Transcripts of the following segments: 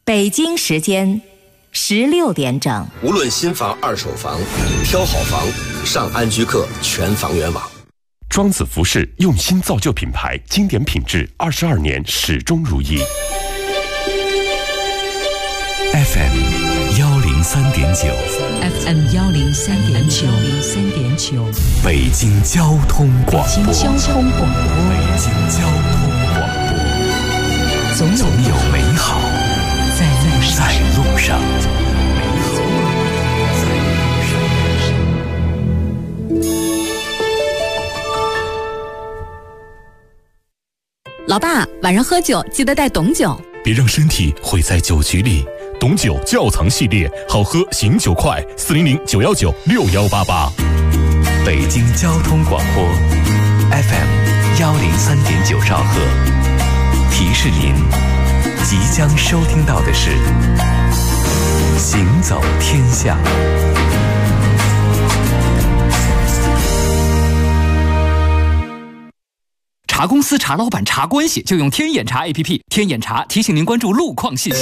北京时间16点整。 无论新房、二手房，挑好房，上安居客全房源网。 庄子服饰用心造就品牌，经典品质，22年始终如一。 FM 103.9 FM 103.9 北京交通广播。 北京交通广播。 北京交通广播。总有美好在路上。 老爸，晚上喝酒记得带董酒， 别让身体毁在酒局里。董酒窖藏系列，好喝醒酒快，400-919-6188。北京交通广播 FM 103.9兆赫。提示您，即将收听到的是行走天下。 查公司、查老板、查关系，就用天眼查 APP。天眼查提醒您关注路况信息。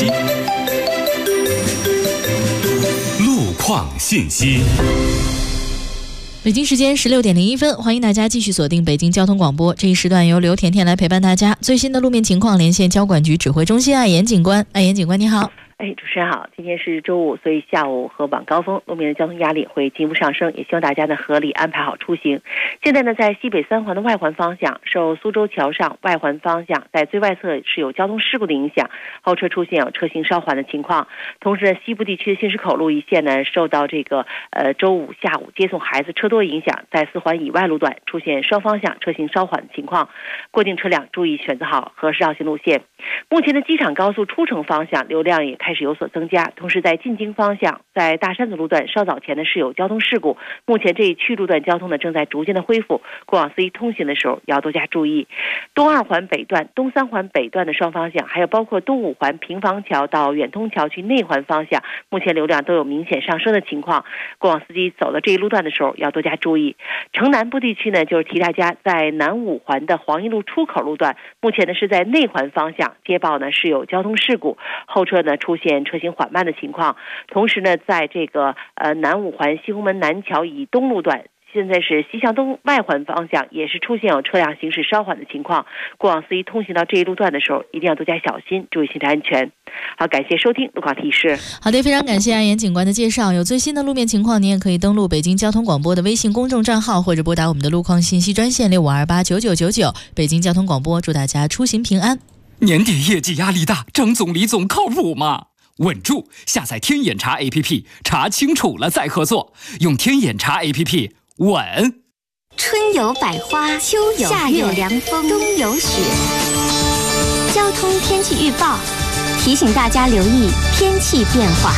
路况信息。 北京时间16点01分，欢迎大家继续锁定北京交通广播。这一时段由刘甜甜来陪伴大家。最新的路面情况连线交管局指挥中心艾岩警官。艾岩警官你好。 主持人好，今天是周五，所以下午和晚高峰路面的交通压力会进一步上升，也希望大家呢合理安排好出行。现在呢，在西北三环的外环方向，受苏州桥上外环方向在最外侧是有交通事故的影响，后车出现有车行稍缓的情况。同时呢，西部地区的新石口路一线呢，受到这个周五下午接送孩子车多影响，在4环以外路段出现双方向车行稍缓的情况，过境车辆注意选择好合适绕行路线。目前的机场高速出城方向流量也开始有所增加，同时在进京方向，在大山子路段稍早前呢是有交通事故，目前这一区路段交通呢正在逐渐的恢复，过往司机通行的时候要多加注意。东2环北段、东3环北段的双方向，还有包括东5环平房桥到远通桥区内环方向，目前流量都有明显上升的情况，过往司机走到这一路段的时候要多加注意。城南部地区呢，就是提大家在南5环的黄驿路出口路段，目前呢是在内环方向接报呢是有交通事故，后车呢出现车行缓慢的情况。同时呢，在这个南5环西红门南桥以东路段，现在是西向东外环方向也是出现有车辆行驶稍缓的情况，过往司机通行到这一路段的时候一定要多加小心，注意行车安全。好，感谢收听路况提示。 好的，非常感谢艾岩警官的介绍。有最新的路面情况，您也可以登录北京交通广播的微信公众账号，或者拨打我们的路况信息专线65289999。北京交通广播祝大家出行平安。 年底业绩压力大，张总李总靠谱吗？稳住！下载天眼查 APP， 查清楚了再合作。用天眼查 APP， 稳。 春有百花，秋有夏有凉风，冬有雪。交通天气预报提醒大家留意天气变化。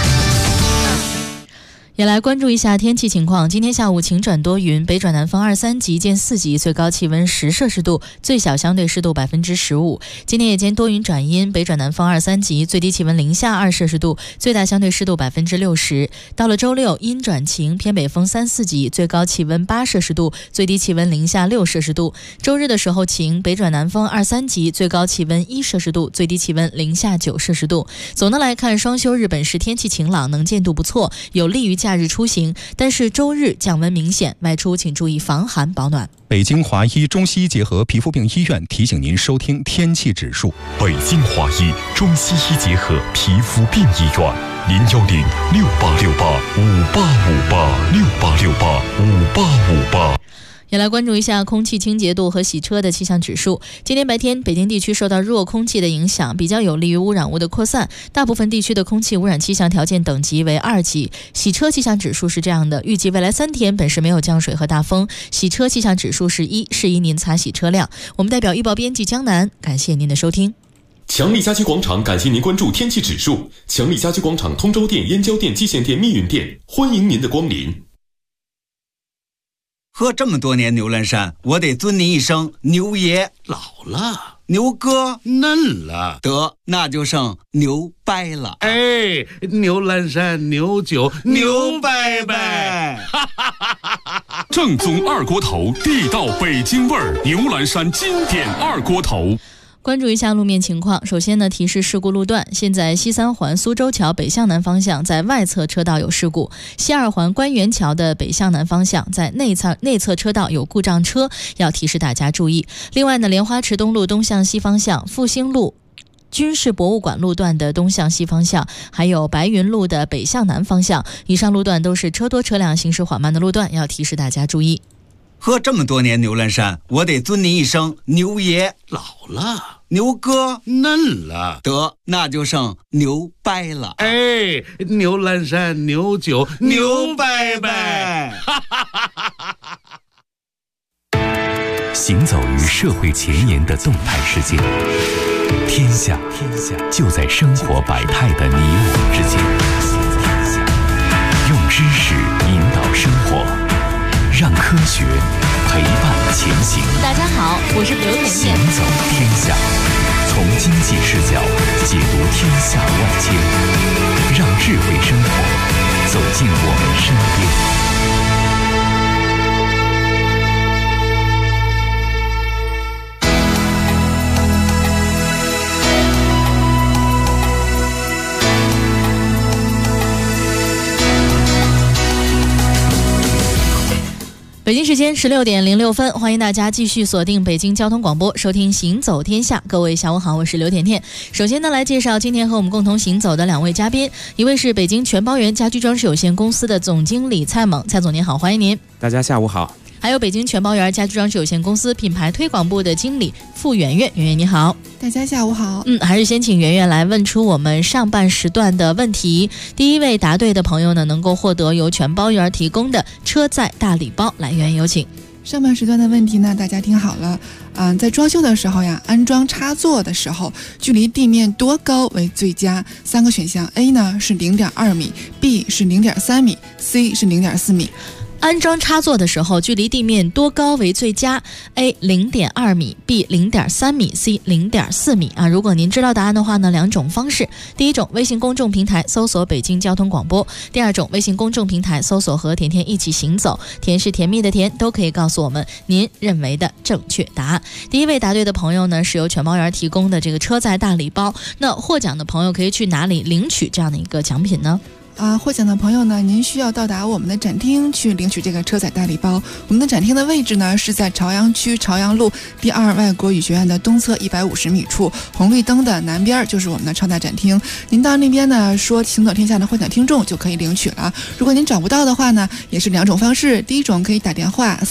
也来关注一下天气情况。今天下午晴转多云，北转南风2、3级见4级，最高气温10摄氏度，最小相对湿度15%。今天夜间多云转阴，北转南风2、3级，最低气温零下2摄氏度，最大相对湿度60%。到了周六，阴转晴，偏北风3、4级，最高气温8摄氏度，最低气温零下6摄氏度。周日的时候晴，北转南风2、3级，最高气温1摄氏度，最低气温零下9摄氏度。总的来看，双休日本市天气晴朗，能见度不错，有利于假日出行，但是周日降温明显，外出请注意防寒保暖。 北京华医中西医结合皮肤病医院提醒您收听天气指数。 北京华医中西医结合皮肤病医院，010-6868-5858，6868-5858。 也来关注一下空气清洁度和洗车的气象指数。今天白天，北京地区受到弱空气的影响，比较有利于污染物的扩散，大部分地区的空气污染气象条件等级为2级。洗车气象指数是这样的，预计未来3天本市没有降水和大风，洗车气象指数是1，适宜您擦洗车辆。我们代表预报编辑江南，感谢您的收听。 强力家居广场感谢您关注天气指数。强力家居广场通州店、燕郊店、蓟县店、密云店，欢迎您的光临。 喝这么多年牛栏山，我得尊您一声牛爷。 老了， 牛哥嫩了， 得那就剩牛掰了。 哎，牛栏山牛酒牛掰掰， 正宗二锅头，地道北京味儿，牛栏山经典二锅头。 关注一下路面情况。首先呢，提示事故路段，现在西三环苏州桥北向南方向在外侧车道有事故，西二环官园桥的北向南方向在内侧车道有故障车，要提示大家注意。另外呢，莲花池东路东向西方向、复兴路军事博物馆路段的东向西方向，还有白云路的北向南方向，以上路段都是车多车辆行驶缓慢的路段，要提示大家注意。 喝这么多年牛栏山，我得尊您一声牛爷。 老了， 牛哥嫩了， 得那就剩牛掰了。 哎，牛栏山牛酒牛掰掰。 行走于社会前沿的动态世界，天下就在生活百态的你我之间。用知识引导生活，让科学陪伴前行。 大家好，我是刘甜甜。 行走天下，从经济视角解读天下万千，让智慧生活走进我们身边。 北京时间16点06分，欢迎大家继续锁定北京交通广播，收听行走天下。各位下午好，我是刘甜甜。首先呢，来介绍今天和我们共同行走的两位嘉宾，一位是北京全包园家居装饰有限公司的总经理蔡猛，蔡总您好，欢迎您。 大家下午好。 还有北京全包园家居装饰有限公司品牌推广部的经理傅圆圆，圆圆你好。 大家下午好。 还是先请圆圆来问出我们上半时段的问题。第一位答对的朋友呢，能够获得由全包园提供的车载大礼包。来，圆圆有请。 上半时段的问题呢，大家听好了。在装修的时候呀，安装插座的时候，距离地面多高为最佳？3个选项 ，A 呢是0.2米 ，B 是0.3米 ，C 是0.4米。 安装插座的时候，距离地面多高为最佳 ？A 0.2米 ，B 0.3米 ，C 0.4米啊！如果您知道答案的话呢，两种方式：第一种，微信公众平台搜索北京交通广播；第二种，微信公众平台搜索和甜甜一起行走，甜是甜蜜的甜，都可以告诉我们您认为的正确答案。第一位答对的朋友呢，是由全包园提供的这个车载大礼包。那获奖的朋友可以去哪里领取这样的一个奖品呢？ 获奖的朋友呢，您需要到达我们的展厅去领取这个车载大礼包。我们的展厅的位置呢是在朝阳区朝阳路第2外国语学院的东侧150米处，红绿灯的南边就是我们的超大展厅。您到那边呢说行走天下的获奖听众就可以领取了。如果您找不到的话呢，也是两种方式。第一种可以打电话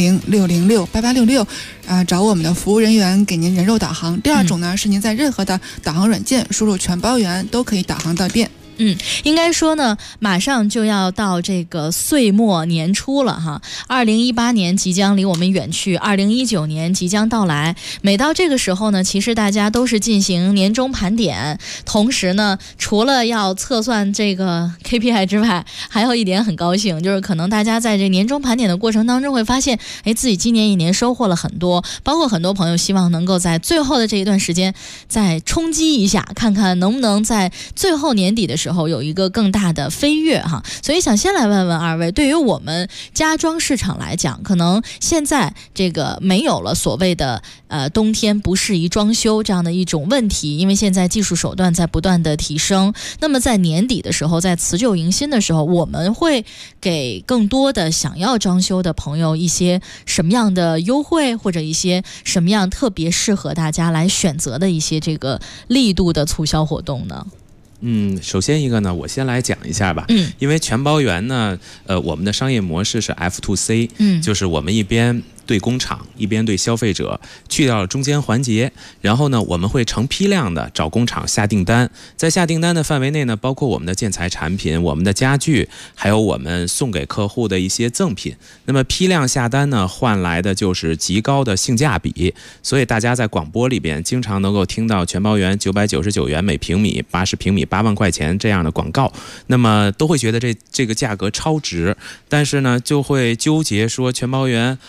400-606-8866找我们的服务人员给您人肉导航。第二种呢是您在任何的导航软件输入全包园都可以导航到店。 应该说呢，马上就要到这个岁末年初了哈。2018年即将离我们远去，2019年即将到来。每到这个时候呢，其实大家都是进行年终盘点，同时呢，除了要测算这个 KPI 之外，还有一点很高兴，就是可能大家在这年终盘点的过程当中会发现，自己今年一年收获了很多，包括很多朋友希望能够在最后的这一段时间再冲击一下，看看能不能在最后年底的时候有一个更大的飞跃哈。所以想先来问问二位，对于我们家装市场来讲，可能现在这个没有了所谓的冬天不适宜装修这样的一种问题，因为现在技术手段在不断的提升。那么在年底的时候，在辞旧迎新的时候，我们会给更多的想要装修的朋友一些什么样的优惠，或者一些什么样特别适合大家来选择的一些这个力度的促销活动呢？ 首先一个呢，我先来讲一下吧。因为全包园呢，我们的商业模式是 F2C，就是我们一边对工厂一边对消费者，去掉了中间环节，然后呢我们会成批量的找工厂下订单，在下订单的范围内呢，包括我们的建材产品、我们的家具，还有我们送给客户的一些赠品。那么批量下单呢，换来的就是极高的性价比，所以大家在广播里边经常能够听到全包园999元每平米，80平米8万块钱这样的广告，那么都会觉得这个价格超值，但是呢就会纠结说全包园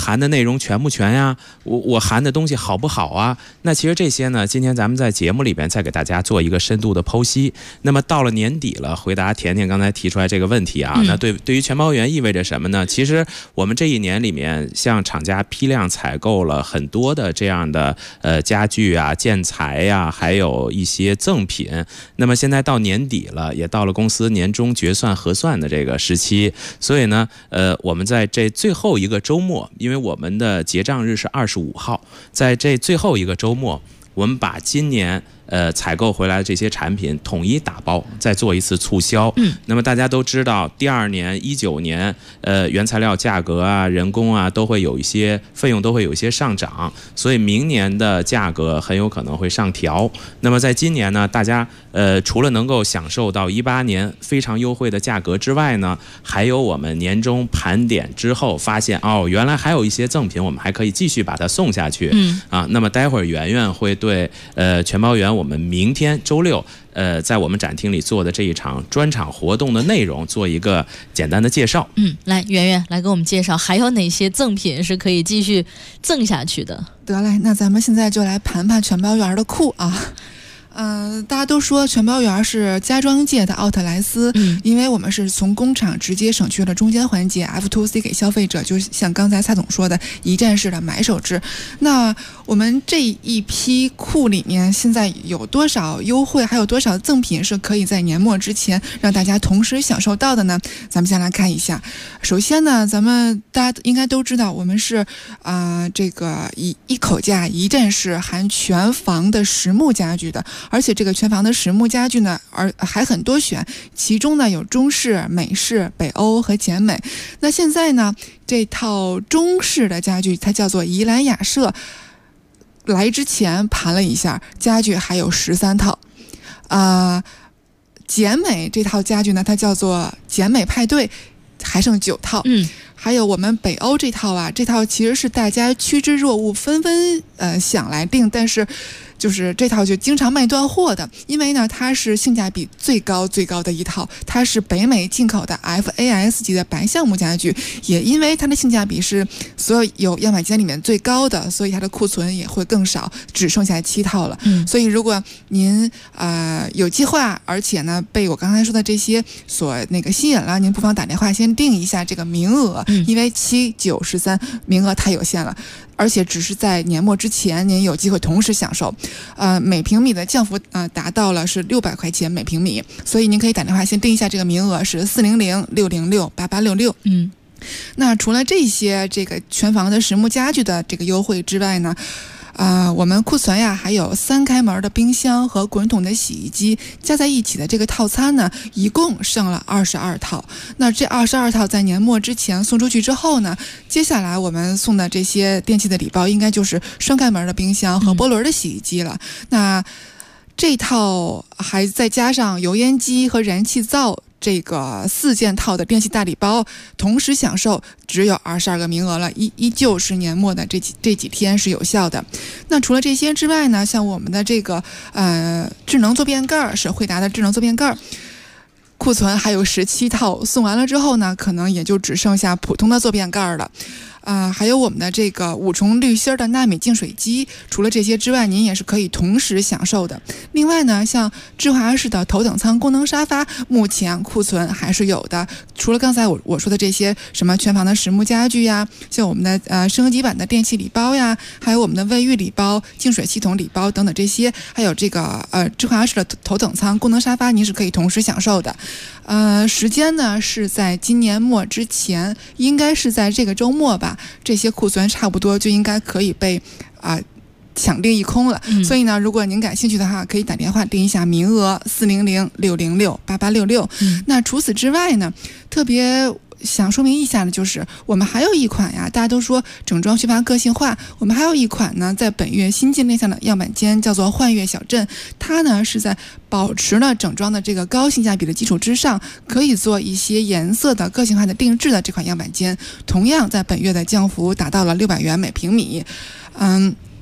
含的内容全不全呀？我含的东西好不好啊？那其实这些呢，今天咱们在节目里边再给大家做一个深度的剖析。那么到了年底了，回答甜甜刚才提出来这个问题啊，那对于全包园意味着什么呢？其实我们这一年里面，向厂家批量采购了很多的这样的家具啊、建材呀，还有一些赠品。那么现在到年底了，也到了公司年终决算核算的这个时期，所以呢，我们在这最后一个周末，因为我们的结账日是25号，在这最后一个周末，我们把今年采购回来的这些产品统一打包，再做一次促销。那么大家都知道，第二年19年，原材料价格啊、人工啊都会有一些费用都会有一些上涨，所以明年的价格很有可能会上调。那么在今年呢，大家除了能够享受到18年非常优惠的价格之外呢，还有我们年终盘点之后发现原来还有一些赠品，我们还可以继续把它送下去。那么待会儿圆圆会对全包园我们明天周六在我们展厅里做的这一场专场活动的内容做一个简单的介绍。 来，圆圆来给我们介绍还有哪些赠品是可以继续赠下去的。 得嘞，那咱们现在就来盘盘全包园的库啊。大家都说全包园是家装界的奥特莱斯，因为我们是从工厂直接省去了中间环节 F2C 给消费者，就像刚才蔡总说的一站式的买手制。那我们这一批库里面现在有多少优惠，还有多少赠品是可以在年末之前让大家同时享受到的呢？咱们先来看一下。首先呢，大家应该都知道，我们是这个一口价一站式含全房的实木家具的。而且这个全房的实木家具呢，还很多选，其中呢有中式、美式、北欧和简美。那现在呢，这套中式的家具它叫做宜兰雅舍，来之前盘了一下，家具还有13套。简美这套家具呢，它叫做简美派对，还剩9套。还有我们北欧这套啊，这套其实是大家趋之若鹜，纷纷想来订，但是就是这套就经常卖断货的，因为呢它是性价比最高的一套，它是北美进口的 FAS 级的白橡木家具，也因为它的性价比是所有样板间里面最高的，所以它的库存也会更少，只剩下7套了。所以如果您有计划，而且呢被我刚才说的这些所吸引了，您不妨打电话先定一下这个名额，因为7、9、13名额太有限了，而且只是在年末之前您有机会同时享受。每平米的降幅达到了是600块钱每平米，所以您可以打电话先定一下这个名额，是400-606-8866。那除了这些这个全房的实木家具的这个优惠之外呢，我们库存呀还有3开门的冰箱和滚筒的洗衣机，加在一起的这个套餐呢，一共剩了22套。那这22套在年末之前送出去之后呢，接下来我们送的这些电器的礼包，应该就是双开门的冰箱和波轮的洗衣机了。那这套还再加上油烟机和燃气灶这个4件套的电器大礼包，同时享受，只有22个名额了，依旧是年末的这几天是有效的。那除了这些之外呢，像我们的这个智能坐便盖，是惠达的智能坐便盖，库存还有17套，送完了之后呢，可能也就只剩下普通的坐便盖了。还有我们的这个5重滤芯的纳米净水机，除了这些之外，您也是可以同时享受的。另外呢，像智华式的头等舱功能沙发，目前库存还是有的。除了刚才我说的这些什么全房的实木家具呀，像我们的升级版的电器礼包呀，还有我们的卫浴礼包、净水系统礼包等等这些，还有这个智华式的头等舱功能沙发，您是可以同时享受的。时间呢是在今年末之前，应该是在这个周末吧，这些库存差不多就应该可以被抢订一空了。所以呢，如果您感兴趣的话，可以打电话订一下名额400-606-8866。那除此之外呢，特别想说明一下的就是，我们还有一款呀，大家都说整装缺乏个性化，我们还有一款呢，在本月新进亮相的样板间，叫做幻月小镇。它呢是在保持了整装的这个高性价比的基础之上，可以做一些颜色的个性化的定制的这款样板间，同样在本月的降幅达到了600元每平米。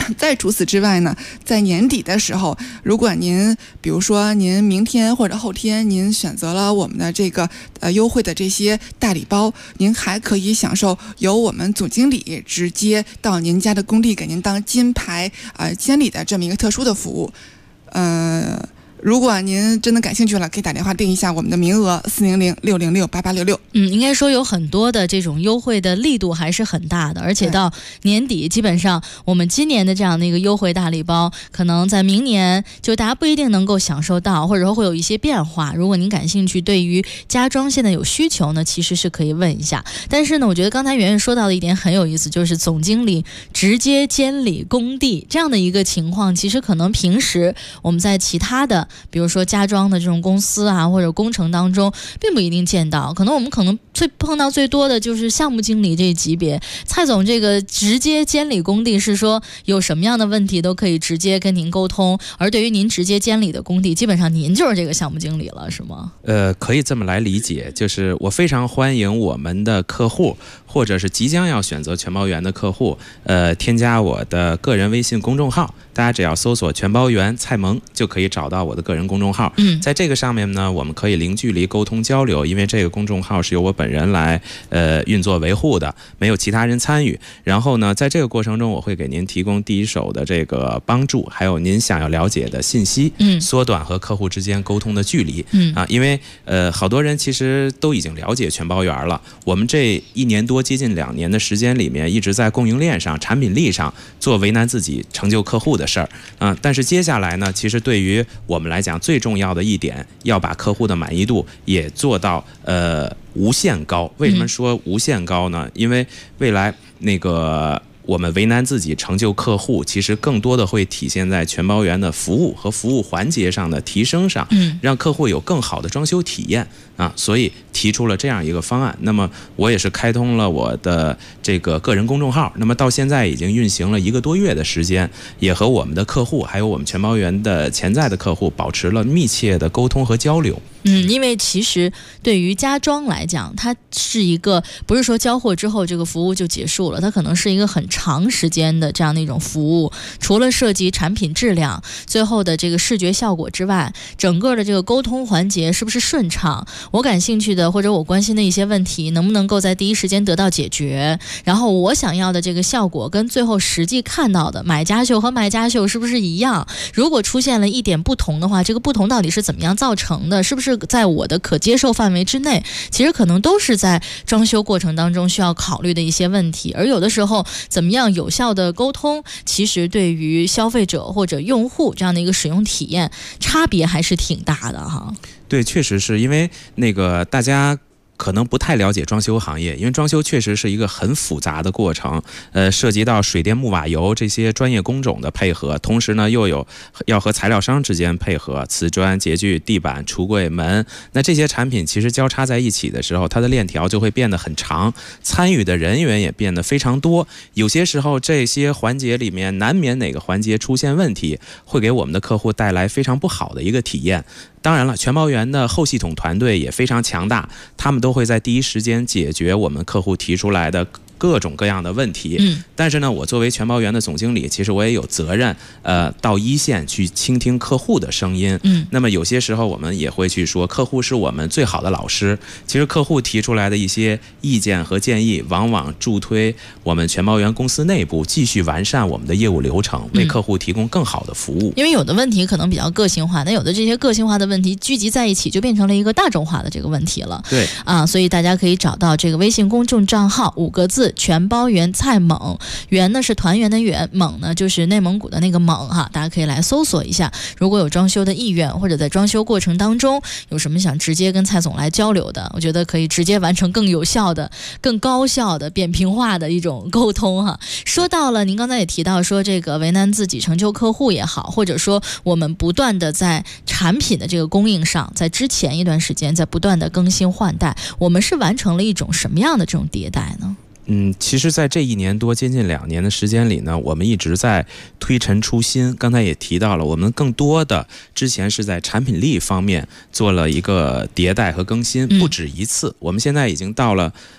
再除此之外呢，在年底的时候，如果您比如说您明天或者后天您选择了我们的这个优惠的这些大礼包，您还可以享受由我们总经理直接到您家的工地给您当金牌监理的这么一个特殊的服务。如果您真的感兴趣了，可以打电话订一下我们的名额400-606-8866。 应该说有很多的这种优惠的力度还是很大的，而且到年底，基本上我们今年的这样的一个优惠大礼包，可能在明年就大家不一定能够享受到，或者说会有一些变化。如果您感兴趣，对于家装现在有需求呢，其实是可以问一下。但是呢，我觉得刚才圆圆说到的一点很有意思，就是总经理直接监理工地这样的一个情况，其实可能平时我们在其他的比如说家装的这种公司啊，或者工程当中并不一定见到，可能我们碰到最多的就是项目经理这一级别。蔡总这个直接监理工地是说有什么样的问题都可以直接跟您沟通，而对于您直接监理的工地，基本上您就是这个项目经理了，是吗？ 可以这么来理解，就是我非常欢迎我们的客户，或者是即将要选择全包园的客户，添加我的个人微信公众号，大家只要搜索全包园蔡萌就可以找到我的个人公众号。在这个上面呢，我们可以零距离沟通交流，因为这个公众号是由我本人来运作维护的，没有其他人参与。然后呢，在这个过程中，我会给您提供第一手的这个帮助，还有您想要了解的信息，缩短和客户之间沟通的距离。因为好多人其实都已经了解全包园了，我们这1年多接近2年的时间里面，一直在供应链上、产品力上做为难自己、成就客户的事儿。但是接下来呢，其实对于我们来讲，最重要的一点，要把客户的满意度也做到无限高。为什么说无限高呢？因为未来那个我们为难自己成就客户，其实更多的会体现在全包园的服务和服务环节上的提升上，让客户有更好的装修体验所以提出了这样一个方案。那么我也是开通了我的这个个人公众号，那么到现在已经运行了1个多月的时间，也和我们的客户还有我们全包园的潜在的客户保持了密切的沟通和交流。 因为其实对于家装来讲，它是一个不是说交货之后这个服务就结束了，它可能是一个很长时间的这样的一种服务。除了涉及产品质量、最后的这个视觉效果之外，整个的这个沟通环节是不是顺畅，我感兴趣的或者我关心的一些问题能不能够在第一时间得到解决，然后我想要的这个效果跟最后实际看到的买家秀和卖家秀是不是一样，如果出现了一点不同的话，这个不同到底是怎么样造成的，是不是在我的可接受范围之内，其实可能都是在装修过程当中需要考虑的一些问题。而有的时候怎么样有效的沟通，其实对于消费者或者用户这样的一个使用体验差别还是挺大的哈。 对，确实是因为那个大家可能不太了解装修行业，因为装修确实是一个很复杂的过程，涉及到水电木瓦油这些专业工种的配合，同时呢又有要和材料商之间配合，瓷砖、洁具、地板、橱柜、门，那这些产品其实交叉在一起的时候，它的链条就会变得很长，参与的人员也变得非常多，有些时候这些环节里面难免哪个环节出现问题，会给我们的客户带来非常不好的一个体验。当然了，全包园的后系统团队也非常强大，他们都会在第一时间解决我们客户提出来的各种各样的问题。但是呢，我作为全包园的总经理，其实我也有责任到一线去倾听客户的声音。那么有些时候我们也会去说，客户是我们最好的老师。其实客户提出来的一些意见和建议，往往助推我们全包园公司内部继续完善我们的业务流程，为客户提供更好的服务。 因为有的问题可能比较个性化，但有的这些个性化的问题聚集在一起，就变成了一个大众化的这个问题了。 对所以大家可以找到这个微信公众账号5个字，全包园蔡猛，园呢是团圆的圆，蒙呢就是内蒙古的那个蒙哈，大家可以来搜索一下。如果有装修的意愿，或者在装修过程当中有什么想直接跟蔡总来交流的，我觉得可以直接完成更有效的、更高效的、扁平化的一种沟通哈。说到了您刚才也提到说这个为难自己成就客户也好，或者说我们不断的在产品的这个供应上，在之前一段时间在不断的更新换代，我们是完成了一种什么样的这种迭代呢？ 其实在这1年多接近2年的时间里呢，我们一直在推陈出新。刚才也提到了，我们更多的之前是在产品力方面做了一个迭代和更新，不止一次。我们现在已经到了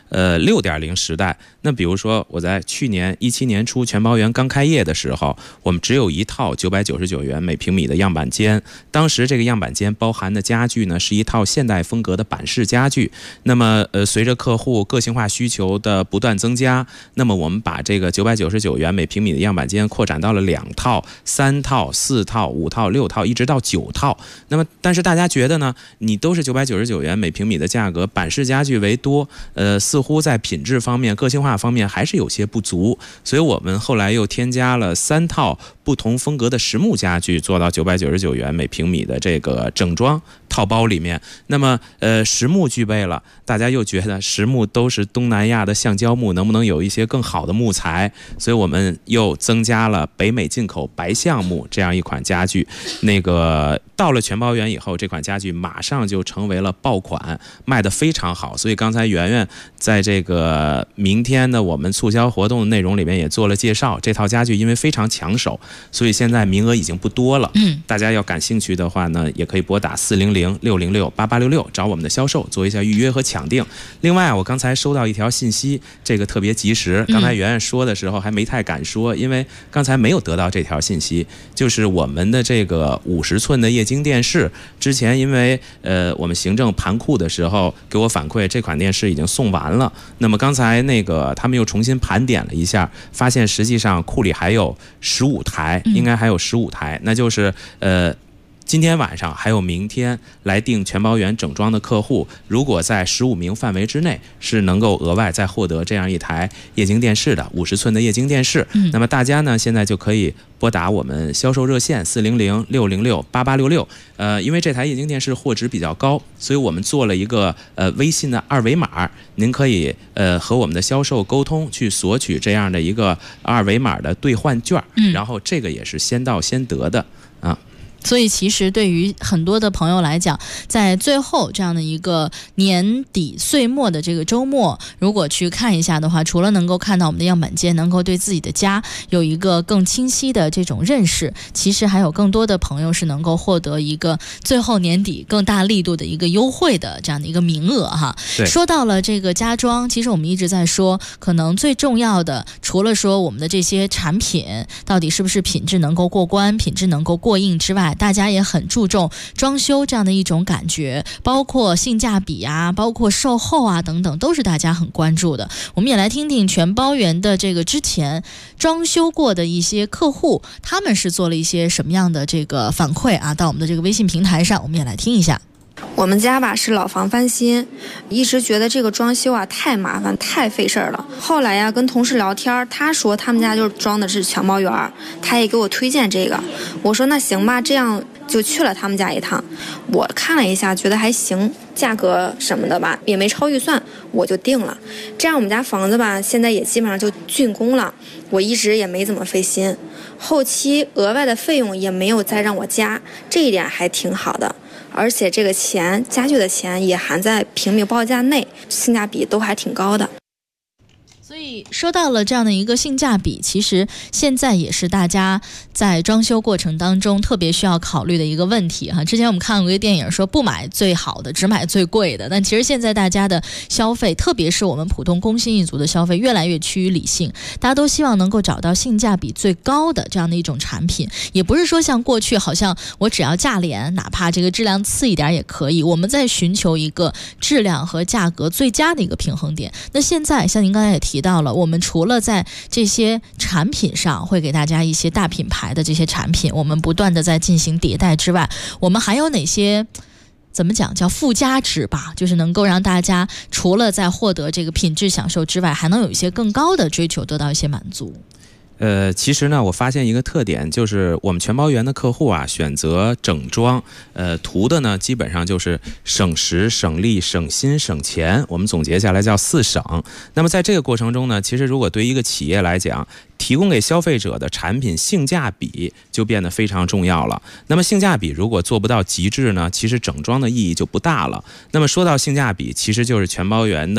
6.0 时代。那比如说我在去年17年初全包园刚开业的时候，我们只有一套999元每平米的样板间，当时这个样板间包含的家具呢是一套现代风格的板式家具。那么随着客户个性化需求的不断增加，那么我们把这个999元每平米的样板间扩展到了2套、3套、4套、5套、6套，一直到9套。那么但是大家觉得呢，你都是999元每平米的价格，板式家具为多，似乎在品质方面、个性化方面还是有些不足，所以我们后来又添加了3套不同风格的实木家具，做到999元每平米的这个整装套包里面。那么实木具备了，大家又觉得实木都是东南亚的橡胶木，能不能有一些更好的木材？所以我们又增加了北美进口白橡木这样一款家具。那个到了全包园以后，这款家具马上就成为了爆款，卖得非常好。所以刚才圆圆在这个明天的我们促销活动的内容里面也做了介绍，这套家具因为非常抢手，所以现在名额已经不多了。大家要感兴趣的话呢，也可以拨打400-606-8866找我们的销售做一下预约和抢订。另外我刚才收到一条信息，这个特别及时，刚才圆圆说的时候还没太敢说，因为刚才没有得到这条信息，就是我们的这个50寸的液晶电视，之前因为我们行政盘库的时候给我反馈这款电视已经送完了，那么刚才那个他们又重新盘点了一下，发现实际上库里还有15台，应该还有15台，那就是今天晚上还有明天来订全包园整装的客户，如果在15名范围之内，是能够额外再获得这样一台液晶电视的50寸的液晶电视。那么大家呢现在就可以拨打我们销售热线400-606-8866。因为这台液晶电视货值比较高，所以我们做了一个微信的2维码，您可以和我们的销售沟通，去索取这样的一个2维码的兑换券，然后这个也是先到先得的啊。 所以其实对于很多的朋友来讲，在最后这样的一个年底岁末的这个周末，如果去看一下的话，除了能够看到我们的样板间，能够对自己的家有一个更清晰的这种认识，其实还有更多的朋友是能够获得一个最后年底更大力度的一个优惠的这样的一个名额哈。说到了这个家装，其实我们一直在说，可能最重要的除了说我们的这些产品到底是不是品质能够过关、品质能够过硬之外，大家也很注重装修这样的一种感觉，包括性价比啊，包括售后啊等等，都是大家很关注的。我们也来听听全包园的这个之前装修过的一些客户，他们是做了一些什么样的这个反馈啊，到我们的这个微信平台上，我们也来听一下。 我们家吧是老房翻新，一直觉得这个装修啊太麻烦太费事儿了。后来呀跟同事聊天，他说他们家就是装的是全包园，他也给我推荐这个。我说那行吧，这样就去了他们家一趟。我看了一下觉得还行，价格什么的吧也没超预算，我就定了。这样我们家房子吧现在也基本上就竣工了，我一直也没怎么费心，后期额外的费用也没有再让我加，这一点还挺好的。而且这个钱家具的钱也含在平米报价内，性价比都还挺高的。 所以说到了这样的一个性价比，其实现在也是大家在装修过程当中特别需要考虑的一个问题哈。之前我们看过一个电影说不买最好的，只买最贵的，但其实现在大家的消费，特别是我们普通工薪一族的消费越来越趋于理性，大家都希望能够找到性价比最高的这样的一种产品，也不是说像过去好像我只要价廉，哪怕这个质量次一点也可以，我们在寻求一个质量和价格最佳的一个平衡点。那现在像您刚才也提到了，我们除了在这些产品上会给大家一些大品牌的这些产品，我们不断的在进行迭代之外，我们还有哪些怎么讲叫附加值吧，就是能够让大家除了在获得这个品质享受之外，还能有一些更高的追求得到一些满足。 其实呢，我发现一个特点，就是我们全包园的客户啊，选择整装，图的呢，基本上就是省时、省力、省心、省钱。我们总结下来叫4省。那么在这个过程中呢，其实如果对于一个企业来讲，提供给消费者的产品性价比就变得非常重要了。那么性价比如果做不到极致呢，其实整装的意义就不大了。那么说到性价比，其实就是全包园的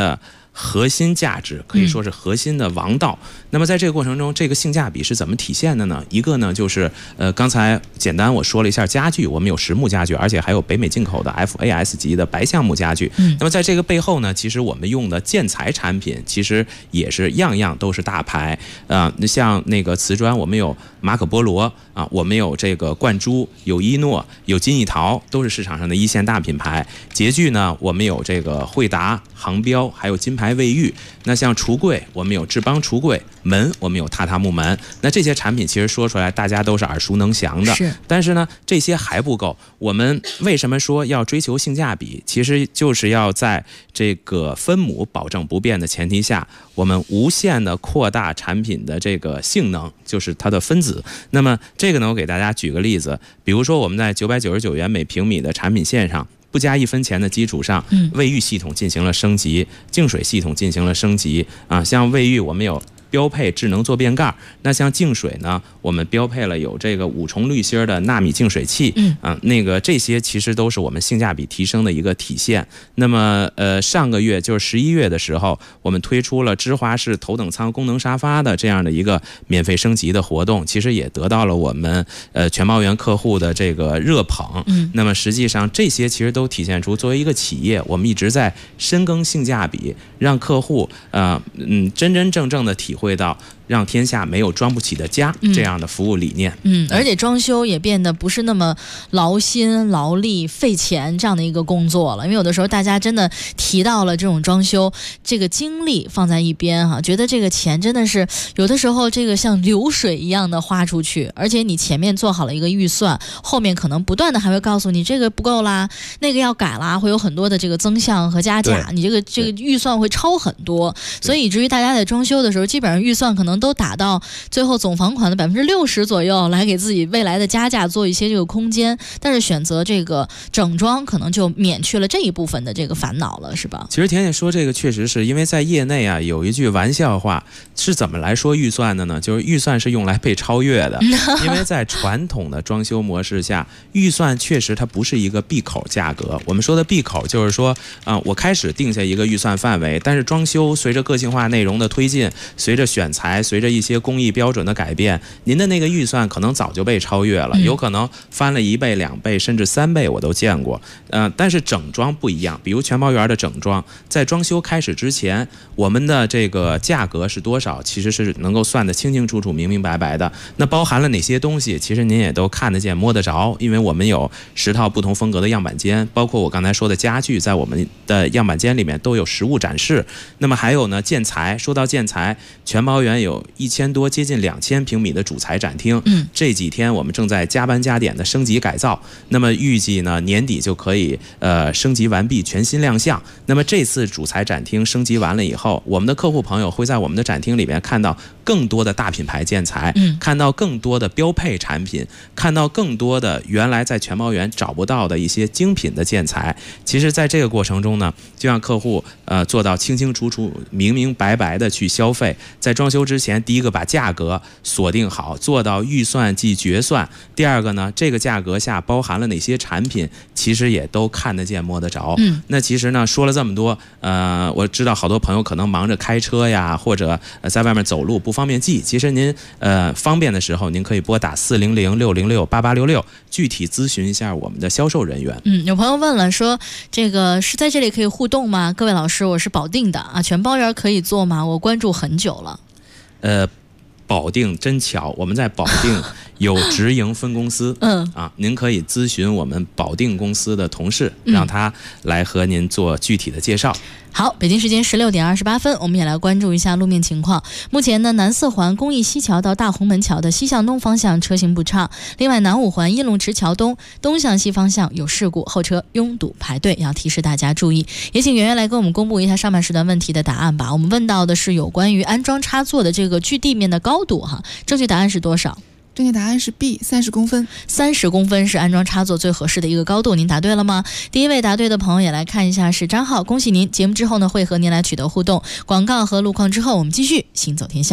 核心价值，可以说是核心的王道。那么在这个过程中，这个性价比是怎么体现的呢？一个呢就是刚才简单我说了一下家具，我们有实木家具，而且还有北美进口的 FAS 级的白橡木家具。那么在这个背后呢，其实我们用的建材产品其实也是样样都是大牌像那个瓷砖，我们有马可波罗我们有这个冠珠，有伊诺，有金艺陶，都是市场上的一线大品牌。洁具呢，我们有这个惠达、航标，还有金牌卫浴。那像橱柜，我们有智邦橱柜，门我们有榻榻木门。那这些产品其实说出来大家都是耳熟能详的，但是呢这些还不够。我们为什么说要追求性价比？其实就是要在这个分母保证不变的前提下，我们无限的扩大产品的这个性能，就是它的分子。那么这个呢，我给大家举个例子，比如说我们在999元每平米的产品线上，不加1分钱的基础上，卫浴系统进行了升级，净水系统进行了升级像卫浴我们有标配智能坐便盖，那像净水呢，我们标配了有这个5重滤芯的纳米净水器，这些其实都是我们性价比提升的一个体现。那么上个月就是11月的时候，我们推出了芝华士头等舱功能沙发的这样的一个免费升级的活动，其实也得到了我们全猫园客户的这个热捧。那么实际上这些其实都体现出作为一个企业，我们一直在深耕性价比，让客户真真正正的体会到让天下没有装不起的家这样的服务理念。 而且装修也变得不是那么劳心劳力费钱这样的一个工作了，因为有的时候大家真的提到了这种装修，这个精力放在一边觉得这个钱真的是有的时候这个像流水一样的花出去，而且你前面做好了一个预算，后面可能不断的还会告诉你这个不够啦，那个要改啦，会有很多的这个增项和加价，你这个预算会超很多，所以以至于大家在装修的时候基本上预算可能都打到最后总房款的60%左右，来给自己未来的加价做一些这个空间，但是选择这个整装可能就免去了这一部分的这个烦恼了，是吧？ 其实甜甜说这个确实是因为在业内有一句玩笑话是怎么来说预算的呢？就是预算是用来被超越的因为在传统的装修模式下，预算确实它不是一个闭口价格。我们说的闭口就是说我开始定下一个预算范围，但是装修随着个性化内容的推进，随着选材，随着一些工艺标准的改变，您的那个预算可能早就被超越了，有可能翻了1倍、2倍甚至3倍我都见过。但是整装不一样，比如全猫园的整装，在装修开始之前，我们的这个价格是多少，其实是能够算得清清楚楚、明明白白的。那包含了哪些东西，其实您也都看得见、摸得着，因为我们有10套不同风格的样板间，包括我刚才说的家具，在我们的样板间里面都有实物展示。那么还有呢，建材，说到建材，全猫园有1000多接近2000平米的主材展厅，这几天我们正在加班加点的升级改造，那么预计呢年底就可以升级完毕，全新亮相。那么这次主材展厅升级完了以后，我们的客户朋友会在我们的展厅里面看到更多的大品牌建材，看到更多的标配产品，看到更多的原来在全猫园找不到的一些精品的建材。其实在这个过程中呢，就让客户做到清清楚楚、明明白白的去消费。在装修之前，第一个把价格锁定好，做到预算即决算。第二个呢，这个价格下包含了哪些产品，其实也都看得见摸得着。那其实呢说了这么多，我知道好多朋友可能忙着开车呀，或者在外面走路不方便记。其实您方便的时候，您可以拨打400-606-8866，具体咨询一下我们的销售人员。 有朋友问了，说这个是在这里可以互动吗？各位老师，我是保定的全包园可以做吗？我关注很久了。 保定真巧，我们在保定有直营分公司，您可以咨询我们保定公司的同事，让他来和您做具体的介绍。 好，北京时间16点28分，我们也来关注一下路面情况。目前呢，南4环公益西桥到大红门桥的西向东方向车行不畅，另外南5环应龙池桥东向西方向有事故，后车拥堵排队，要提示大家注意。也请圆圆来给我们公布一下上半时段问题的答案吧。我们问到的是有关于安装插座的这个距地面的高度正确答案是多少？ 正确答案是 B， 30公分。 30公分是安装插座最合适的一个高度，您答对了吗？第一位答对的朋友也来看一下是张浩，恭喜您！节目之后呢会和您来取得互动，广告和路况之后我们继续行走天下。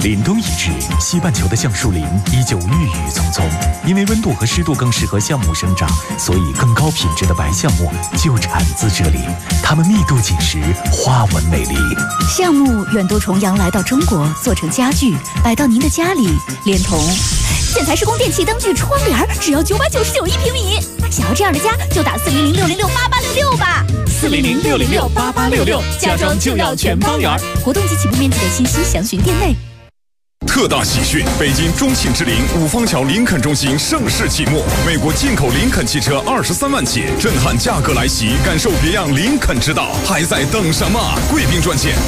凛冬已至，西半球的橡树林依旧绿郁葱葱。因为温度和湿度更适合橡木生长，所以更高品质的白橡木就产自这里。它们密度紧实，花纹美丽。 橡木远渡重洋来到中国，做成家具，摆到您的家里，连同建材施工电器灯具窗帘，只要999一平米。想要这样的家，就打400-606-8866吧。 400-606-8866，家装就要全包圆。 活动及起步面积等信息详询店内。 特大喜讯！北京中信之林五方桥林肯中心盛世启幕，美国进口林肯汽车23万起，震撼价格来袭，感受别样林肯之道，还在等什么？贵宾专线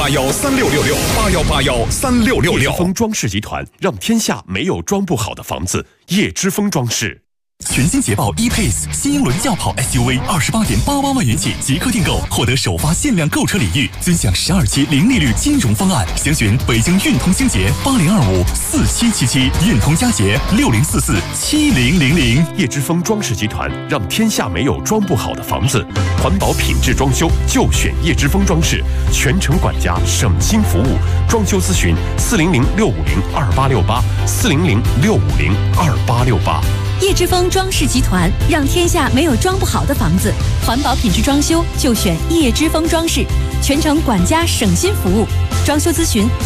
81813666，81813666。 叶之峰装饰集团，让天下没有装不好的房子。叶之峰装饰。 全新捷豹 E-Pace 新英伦轿跑 SUV28.88万元起即刻订购，获得首发限量购车礼遇，尊享12期零利率金融方案。详询北京运通星捷80254777，运通佳捷60447000。 叶之峰装饰集团，让天下没有装不好的房子。环保品质装修就选叶之峰装饰，全程管家，省心服务。装修咨询400-650-2868，400-650-2868。 叶之峰装饰集团，让天下没有装不好的房子。环保品质装修就选叶之峰装饰，全程管家省心服务。装修咨询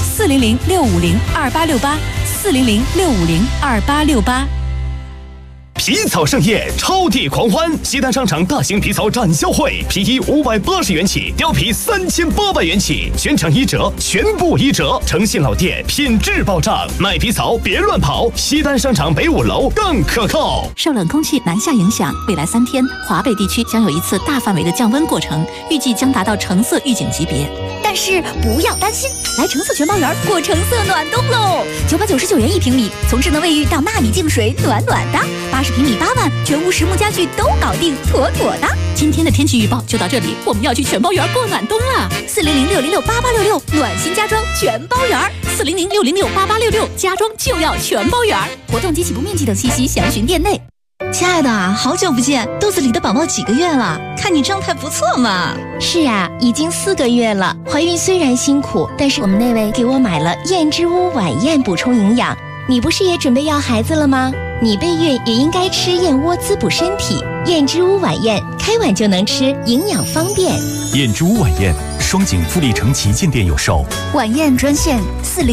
400-650-2868，400-650-2868。 皮草盛宴，超地狂欢！西单商场大型皮草展销会，皮衣580元起，貂皮3800元起，全场1折，全部1折。诚信老店，品质保障，买皮草别乱跑。西单商场北5楼更可靠。 受冷空气南下影响，未来3天，华北地区将有一次大范围的降温过程，预计将达到橙色预警级别。但是不要担心，来橙色全包园过橙色暖冬喽！999元1平米，从智能卫浴到纳米净水，暖暖的。80平米8万，全屋实木家具都搞定，妥妥的。今天的天气预报就到这里，我们要去全包园过暖冬了。400-606-8866，暖心家装全包园。400-606-8866，家装就要全包园。活动及起步面积等信息详询店内。 亲爱的，好久不见，肚子里的宝宝几个月了？看你状态不错嘛。 是啊，已经4个月了。怀孕虽然辛苦，但是我们那位给我买了燕之屋晚宴补充营养。你不是也准备要孩子了吗？你备孕也应该吃燕窝滋补身体。燕之屋晚宴，开碗就能吃，营养方便。 燕之屋晚宴，双井富力城旗舰店有售。 晚宴专线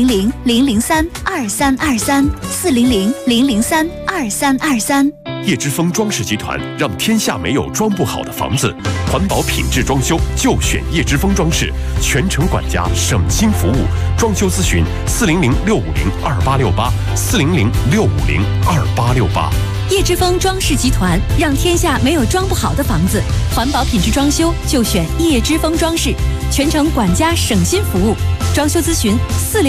400-003-2323，400-003-2323。 叶之峰装饰集团，让天下没有装不好的房子。环保品质装修就选叶之峰装饰，全程管家，省心服务。装修咨询400-650-2868，400-650-2868。 叶之峰装饰集团，让天下没有装不好的房子。环保品质装修就选叶之峰装饰，全程管家，省心服务。装修咨询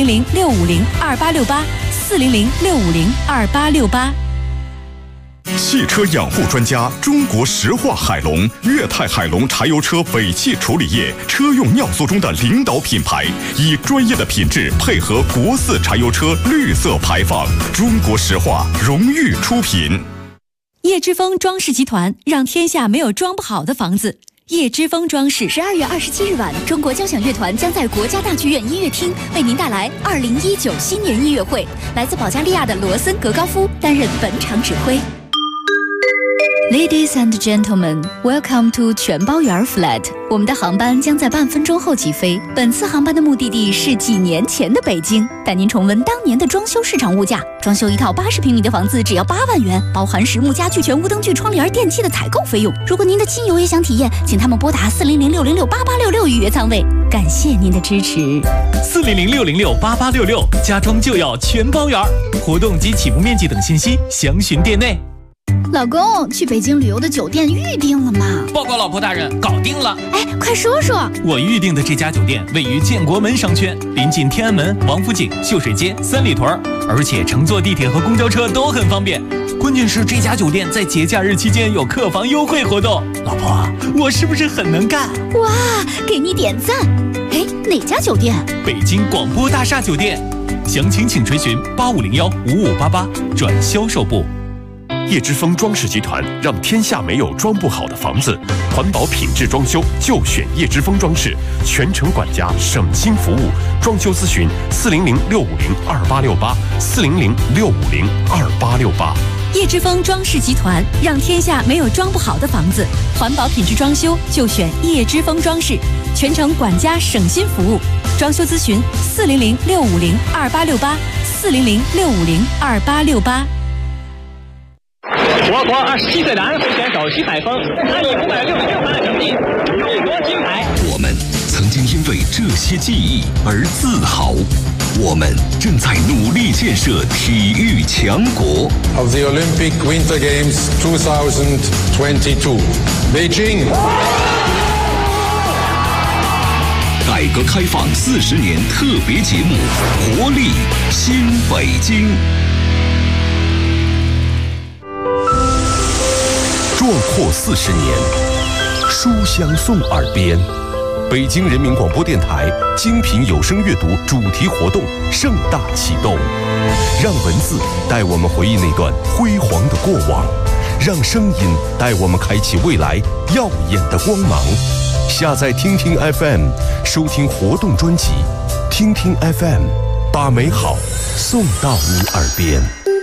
400-650-2868，400-650-2868。 汽车养护专家，中国石化海龙、粤泰海龙柴油车尾气处理液车用尿素中的领导品牌，以专业的品质配合国4柴油车绿色排放。中国石化荣誉出品。 叶之峰装饰集团，让天下没有装不好的房子。叶之峰装饰12月27日晚，中国交响乐团将在国家大剧院音乐厅为您带来2019新年音乐会，来自保加利亚的罗森格高夫担任本场指挥。Ladies and gentlemen, welcome to 全包园 Flat。我们的航班将在半分钟后起飞。本次航班的目的地是几年前的北京，带您重温当年的装修市场物价。装修一套80平米的房子只要8万元，包含实木家具、全屋灯具、窗帘、电器的采购费用。如果您的亲友也想体验，请他们拨打400-606-8866预约舱位。感谢您的支持。 400-606-8866，家装就要全包园。活动及起步面积等信息详询店内。 老公，去北京旅游的酒店预定了吗？ 报告老婆大人，搞定了。 哎，快说说。 我预定的这家酒店位于建国门商圈，临近天安门、王府井、秀水街、三里屯，而且乘坐地铁和公交车都很方便。关键是这家酒店在节假日期间有客房优惠活动。老婆，我是不是很能干？ 哇，给你点赞。哎，哪家酒店？ 北京广播大厦酒店。详情请垂询8501-5588转销售部。 叶之峰装饰集团，让天下没有装不好的房子。环保品质装修就选叶之峰装饰，全程管家，省心服务。装修咨询400-650-2868，400-650-2868。 叶之峰装饰集团，让天下没有装不好的房子。环保品质装修就选叶之峰装饰，全程管家，省心服务。装修咨询400-650-2868，400-650-2868。 我国27岁男飞选手徐海峰，他以566分的成绩荣夺金牌。 我们曾经因为这些记忆而自豪，我们正在努力建设体育强国。 Of the Olympic Winter Games 2022, Beijing。 改革开放40年特别节目，活力新北京。壮阔40年，书香送耳边。北京人民广播电台精品有声阅读主题活动盛大启动，让文字带我们回忆那段辉煌的过往，让声音带我们开启未来耀眼的光芒。下载听听 FM， 收听活动专辑，听听 FM， 把美好送到你耳边。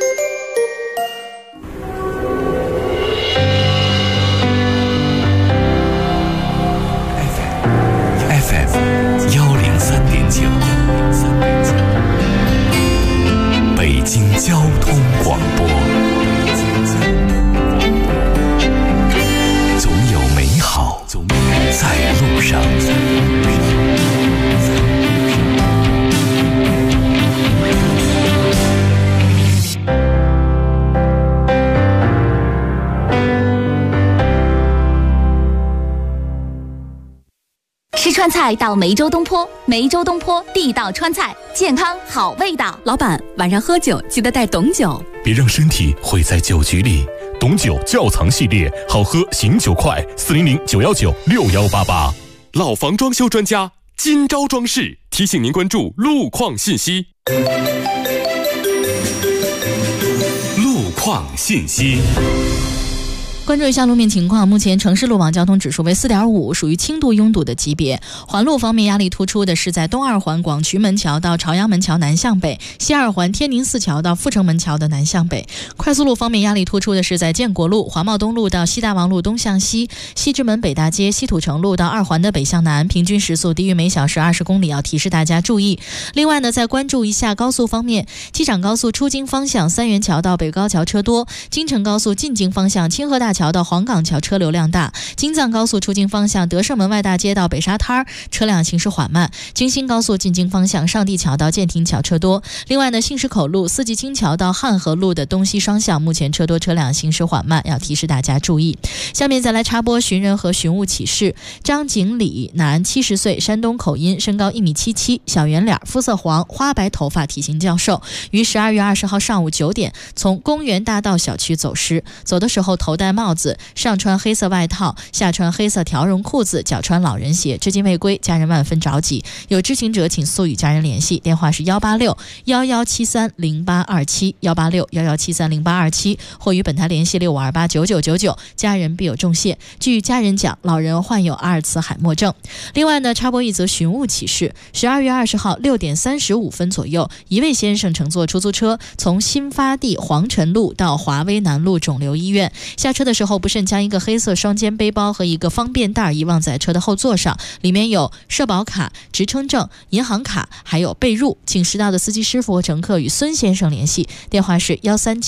北京交通广播，总有美好在路上。 吃川菜到梅州东坡，梅州东坡地道川菜，健康好味道。 老板，晚上喝酒记得带董酒， 别让身体毁在酒局里。董酒窖藏系列，好喝醒酒快，400-919-6188。 老房装修专家金招装饰提醒您关注路况信息。 路况信息。 关注一下路面情况，目前城市路网交通指数为4.5，属于轻度拥堵的级别。环路方面，压力突出的是在东二环广渠门桥到朝阳门桥南向北，西二环天宁寺桥到阜成门桥的南向北。快速路方面，压力突出的是在建国路、华贸东路到西大王路东向西，西直门北大街、西土城路到二环的北向南，平均时速低于每小时20公里，要提示大家注意。另外呢，再关注一下高速方面，机场高速出京方向三元桥到北高桥车多，京承高速进京方向清河大桥到黄岗桥车流量大，京藏高速出京方向德胜门外大街到北沙滩车辆行驶缓慢，京新高速进京方向上地桥到建亭桥车多。另外呢，信石口路四季青桥到汉河路的东西双向目前车多，车辆行驶缓慢，要提示大家注意。下面再来插播寻人和寻物启事。张景礼，男，70岁，山东口音，身高1.77米，小圆脸，肤色黄，花白头发，体型较瘦，于12月20号上午9点从公园大道小区走失，走的时候头戴帽子，上穿黑色外套，下穿黑色条绒裤子，脚穿老人鞋，至今未归，家人万分着急。有知情者请速与家人联系，电话是186-1173-0827，186-1173-0827，或与本台联系6528-9999，家人必有重谢。据家人讲，老人患有阿尔茨海默症。另外呢，插播一则寻物启事。12月20号6点35分左右，一位先生乘坐出租车从新发地黄辰路到华威南路肿瘤医院，下车的时候不慎将一个黑色双肩背包和一个方便袋遗忘在车的后座上，里面有社保卡、职称证、银行卡，还有被褥。请识到的司机师傅和乘客与孙先生联系，电话是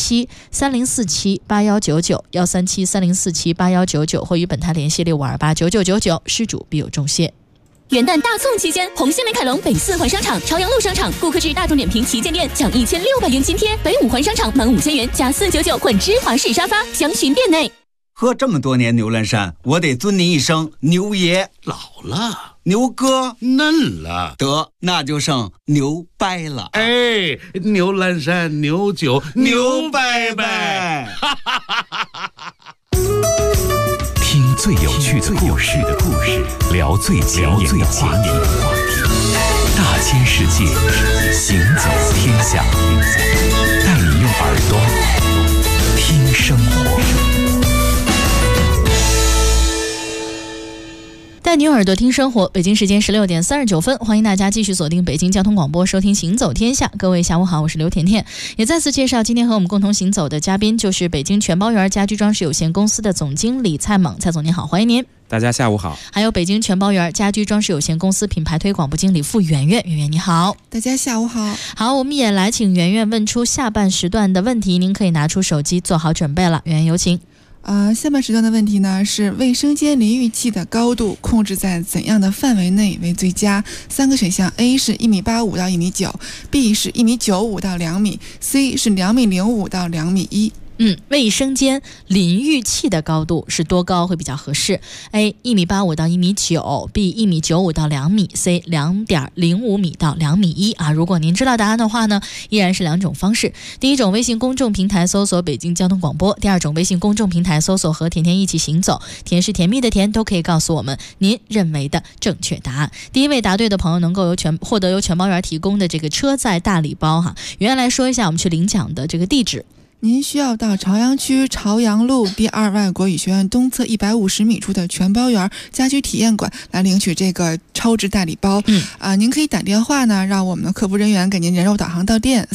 137-3047-8199，137-3047-8199，或与本台联系6528-9999，失主必有重谢。 元旦大促期间，红星美凯龙北4环商场、朝阳路商场顾客至大众点评旗舰店奖1600元津贴，北5环商场满5000元加499混芝华士沙发，详询店内。 喝这么多年牛栏山，我得尊您一声牛爷。 老了， 牛哥嫩了， 得那就剩牛掰了。 哎，牛栏山牛酒牛掰掰。 听最有趣的故事，聊最前沿的话题，大千世界，行走天下，带你用耳朵听生活。 带你耳朵听生活，北京时间16点39分，欢迎大家继续锁定北京交通广播，收听行走天下。各位下午好，我是刘甜甜。也再次介绍今天和我们共同行走的嘉宾，就是北京全包园家居装饰有限公司的总经理蔡猛。蔡总您好，欢迎您。 大家下午好。 还有北京全包园家居装饰有限公司品牌推广部经理付圆圆，圆圆你好。 大家下午好。 好，我们也来请圆圆问出下半时段的问题，您可以拿出手机做好准备了。圆圆有请。 下半时段的问题呢是卫生间淋浴器的高度控制在怎样的范围内为最佳？3个选项 A 是1.85米到1.9米 ，B 是1.95米到2米 ，C 是2.05米到2.1米。 卫生间淋浴器的高度是多高会比较合适 ？A 1.85米到1.9米 ，B 1.95米到2米 ，C 2.05米到2.1米啊。如果您知道答案的话呢，依然是两种方式。第一种，微信公众平台搜索北京交通广播；第二种，微信公众平台搜索和甜甜一起行走，甜是甜蜜的甜，都可以告诉我们您认为的正确答案。第一位答对的朋友能够获得由全包园提供的这个车载大礼包哈。原来说一下我们去领奖的这个地址。 您需要到朝阳区朝阳路第2外国语学院东侧150米处的全包园家居体验馆来领取这个超值大礼包。您可以打电话呢，让我们的客服人员给您人肉导航到店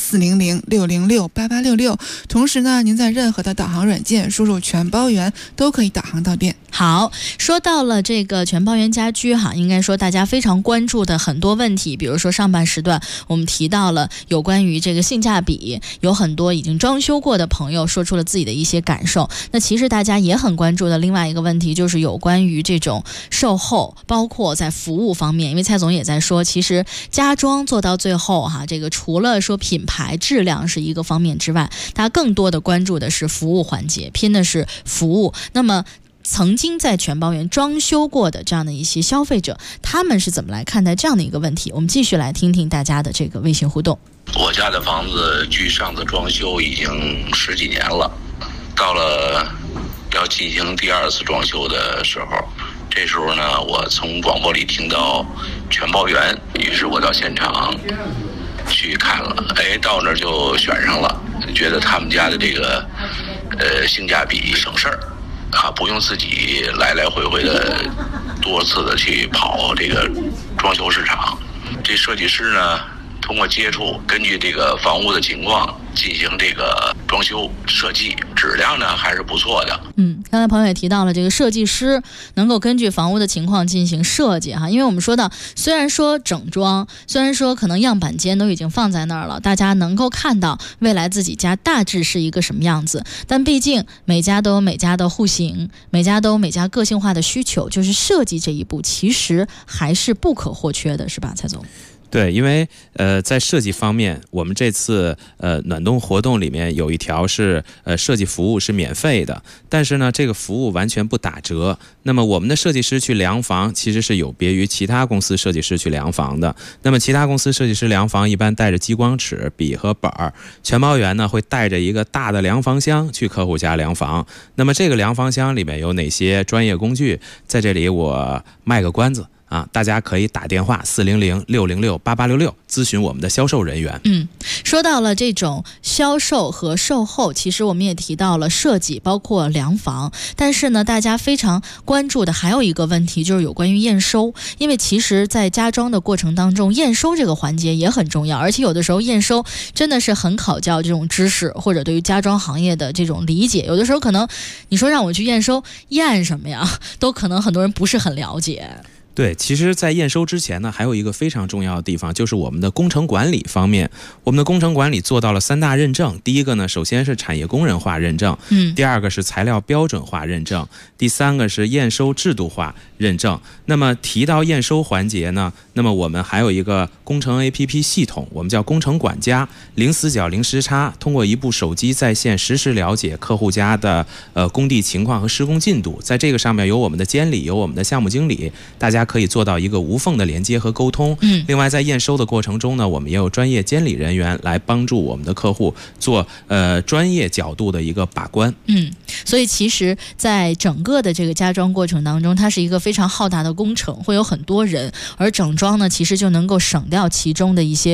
400-606-8866。同时呢，您在任何的导航软件输入全包园都可以导航到店。 好，说到了这个全包园家居哈，应该说大家非常关注的很多问题，比如说上半时段我们提到了有关于这个性价比，有很多已经装修过的朋友说出了自己的一些感受。那其实大家也很关注的另外一个问题，就是有关于这种售后，包括在服务方面。因为蔡总也在说，其实家装做到最后哈，这个除了说品牌质量是一个方面之外，大家更多的关注的是服务环节，拼的是服务。那么曾经在全包园装修过的这样的一些消费者，他们是怎么来看待这样的一个问题？我们继续来听听大家的这个微信互动。 我家的房子距上次装修已经10几年了，到了要进行第2次装修的时候，这时候呢，我从广播里听到全包园，于是我到现场去看了，到那儿就选上了，觉得他们家的这个性价比省事儿啊，不用自己来来回回的多次的去跑这个装修市场。这设计师呢，通过接触，根据这个房屋的情况进行这个装修设计，质量呢还是不错的。 刚才朋友也提到了这个设计师能够根据房屋的情况进行设计哈，因为我们说到，虽然说整装，虽然说可能样板间都已经放在那儿了，大家能够看到未来自己家大致是一个什么样子，但毕竟每家都有每家的户型，每家都有每家个性化的需求，就是设计这一步其实还是不可或缺的，是吧，蔡总？ 对，因为在设计方面，我们这次暖冬活动里面有一条是设计服务是免费的，但是呢，这个服务完全不打折。那么我们的设计师去量房其实是有别于其他公司设计师去量房的。那么其他公司设计师量房一般带着激光尺、笔和本儿，全包园呢会带着一个大的量房箱去客户家量房。那么这个量房箱里面有哪些专业工具，在这里我卖个关子。大家可以打电话400-606-8866咨询我们的销售人员。 说到了这种销售和售后，其实我们也提到了设计，包括量房。但是呢，大家非常关注的还有一个问题，就是有关于验收。因为其实在家装的过程当中，验收这个环节也很重要，而且有的时候验收真的是很考教这种知识，或者对于家装行业的这种理解。有的时候可能你说让我去验收，验什么呀，都可能很多人不是很了解。 对，其实在验收之前呢，还有一个非常重要的地方，就是我们的工程管理方面。我们的工程管理做到了3大认证，第一个呢，首先是产业工人化认证，第二个是材料标准化认证，第三个是验收制度化认证。那么提到验收环节呢，那么我们还有一个工程 APP 系统，我们叫工程管家，零死角零时差，通过一部手机在线实时了解客户家的工地情况和施工进度。在这个上面有我们的监理，有我们的项目经理，大家可以做到一个无缝的连接和沟通。另外在验收的过程中呢，我们也有专业监理人员来帮助我们的客户做专业角度的一个把关。 所以其实在整个的这个家装过程当中，它是一个非常浩大的工程，会有很多人，而整装呢其实就能够省掉其中的一些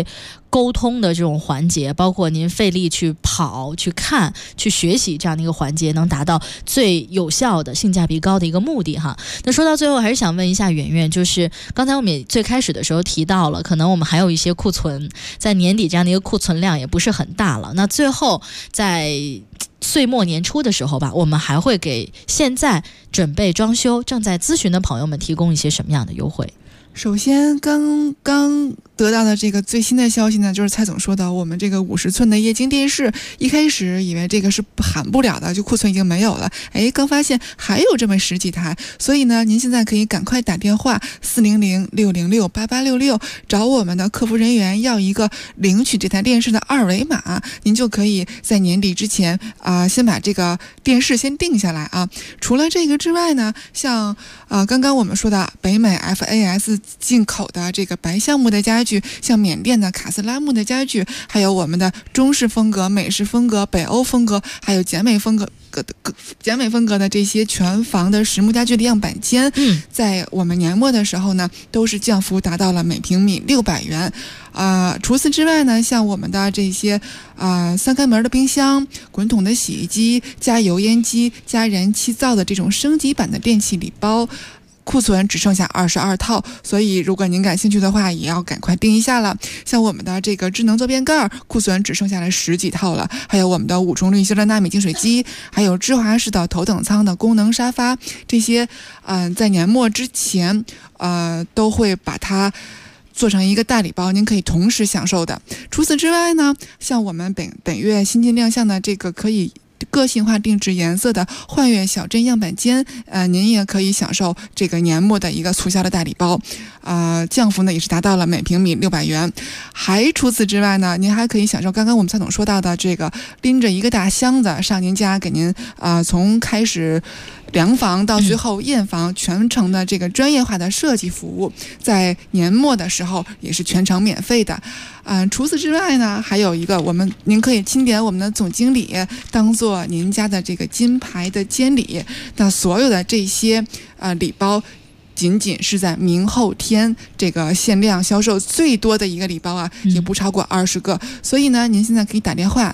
沟通的这种环节，包括您费力去跑、去看、去学习这样的一个环节，能达到最有效的、性价比高的一个目的哈。那说到最后，还是想问一下圆圆，就是刚才我们也最开始的时候提到了，可能我们还有一些库存，在年底这样的一个库存量也不是很大了。那最后在岁末年初的时候吧，我们还会给现在准备装修、正在咨询的朋友们提供一些什么样的优惠？ 首先，刚刚得到的这个最新的消息呢，就是蔡总说的，我们这个50寸的液晶电视，一开始以为这个是喊不了的，就库存已经没有了。刚发现还有这么10几台，所以呢，您现在可以赶快打电话400-606-8866，找我们的客服人员要一个领取这台电视的2维码，您就可以在年底之前先把这个电视先定下来啊。除了这个之外呢，像刚刚我们说的北美 FAS 进口的这个白橡木的家具，像缅甸的卡斯拉木的家具，还有我们的中式风格、美式风格、北欧风格，还有简美风格的这些全房的实木家具的样板间，在我们年末的时候呢，都是降幅达到了每平米600元。除此之外呢，像我们的这些3开门的冰箱、滚筒的洗衣机、加油烟机、加燃气灶的这种升级版的电器礼包，库存只剩下22套，所以如果您感兴趣的话，也要赶快订一下了。像我们的这个智能坐便盖，库存只剩下了10几套了，还有我们的5重滤芯的纳米净水机，还有芝华士的头等舱的功能沙发，这些在年末之前都会把它做成一个大礼包，您可以同时享受的。除此之外呢，像我们本月新近亮相的这个可以个性化定制颜色的幻月小镇样板间，您也可以享受这个年末的一个促销的大礼包，降幅呢也是达到了每平米600元。还除此之外呢，您还可以享受刚刚我们蔡总说到的这个拎着一个大箱子上您家，给您从开始量房到最后验房全程的这个专业化的设计服务，在年末的时候也是全程免费的。除此之外呢，还有一个您可以钦点我们的总经理当做您家的这个金牌的监理。那所有的这些礼包仅仅是在明后天这个限量销售最多的一个礼包也不超过20个，所以呢，您现在可以打电话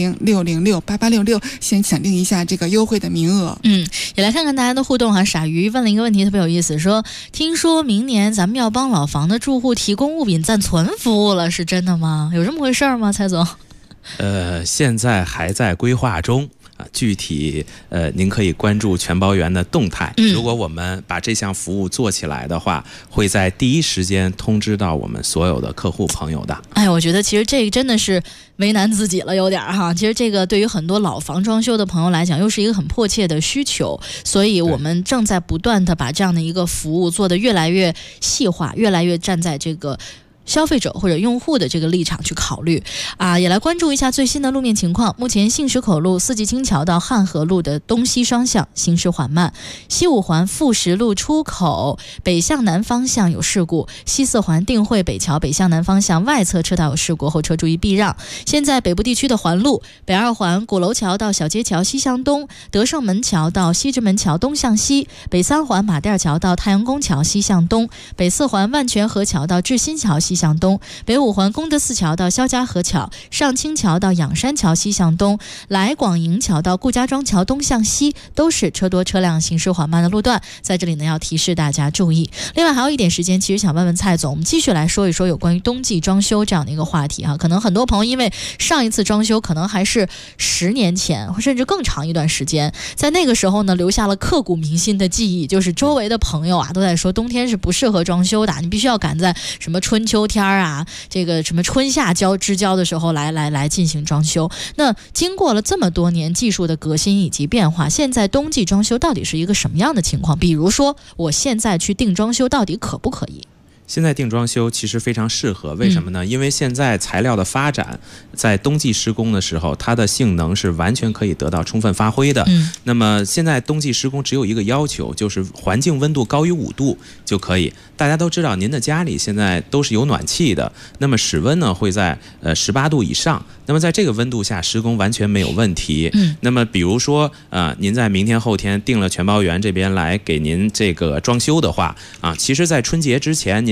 400-606-8866，先抢定一下这个优惠的名额。 也来看看大家的互动哈。傻鱼问了一个问题特别有意思，说听说明年咱们要帮老房的住户提供物品暂存服务了，是真的吗？有这么回事吗，蔡总？ 现在还在规划中。具体您可以关注全包园的动态。如果我们把这项服务做起来的话，会在第一时间通知到我们所有的客户朋友的。 我觉得其实这个真的是为难自己了，有点哈。其实这个对于很多老房装修的朋友来讲，又是一个很迫切的需求，所以我们正在不断的把这样的一个服务做得越来越细化，越来越站在这个消费者或者用户的这个立场去考虑也来关注一下最新的路面情况。目前信石口路四季青桥到汉河路的东西双向行驶缓慢，西五环富石路出口北向南方向有事故，西四环定慧北桥北向南方向外侧车道有事故，后车注意避让。现在北部地区的环路，北二环鼓楼桥到小街桥西向东，德胜门桥到西直门桥东向西，北三环马甸桥到太阳宫桥西向东，北四环万泉河桥到志新桥西向东，北五环功德寺桥到肖家河桥，上清桥到仰山桥西向东，来广营桥到顾家庄桥东向西，都是车多车辆行驶缓慢的路段，在这里呢要提示大家注意。另外还有一点时间，其实想问问蔡总，我们继续来说一说有关于冬季装修这样的一个话题可能很多朋友因为上一次装修可能还是10年前甚至更长一段时间，在那个时候呢留下了刻骨铭心的记忆，就是周围的朋友都在说冬天是不适合装修的，你必须要赶在什么春秋天这个什么春夏之交的时候来进行装修。那经过了这么多年技术的革新以及变化，现在冬季装修到底是一个什么样的情况？比如说我现在去定装修到底可不可以？ 现在定装修其实非常适合，为什么呢？因为现在材料的发展，在冬季施工的时候，它的性能是完全可以得到充分发挥的。那么现在冬季施工只有一个要求，就是环境温度高于5度就可以。大家都知道，您的家里现在都是有暖气的，那么室温呢会在18度以上。那么在这个温度下施工完全没有问题。那么比如说您在明天后天定了全包园这边来给您这个装修的话其实在春节之前您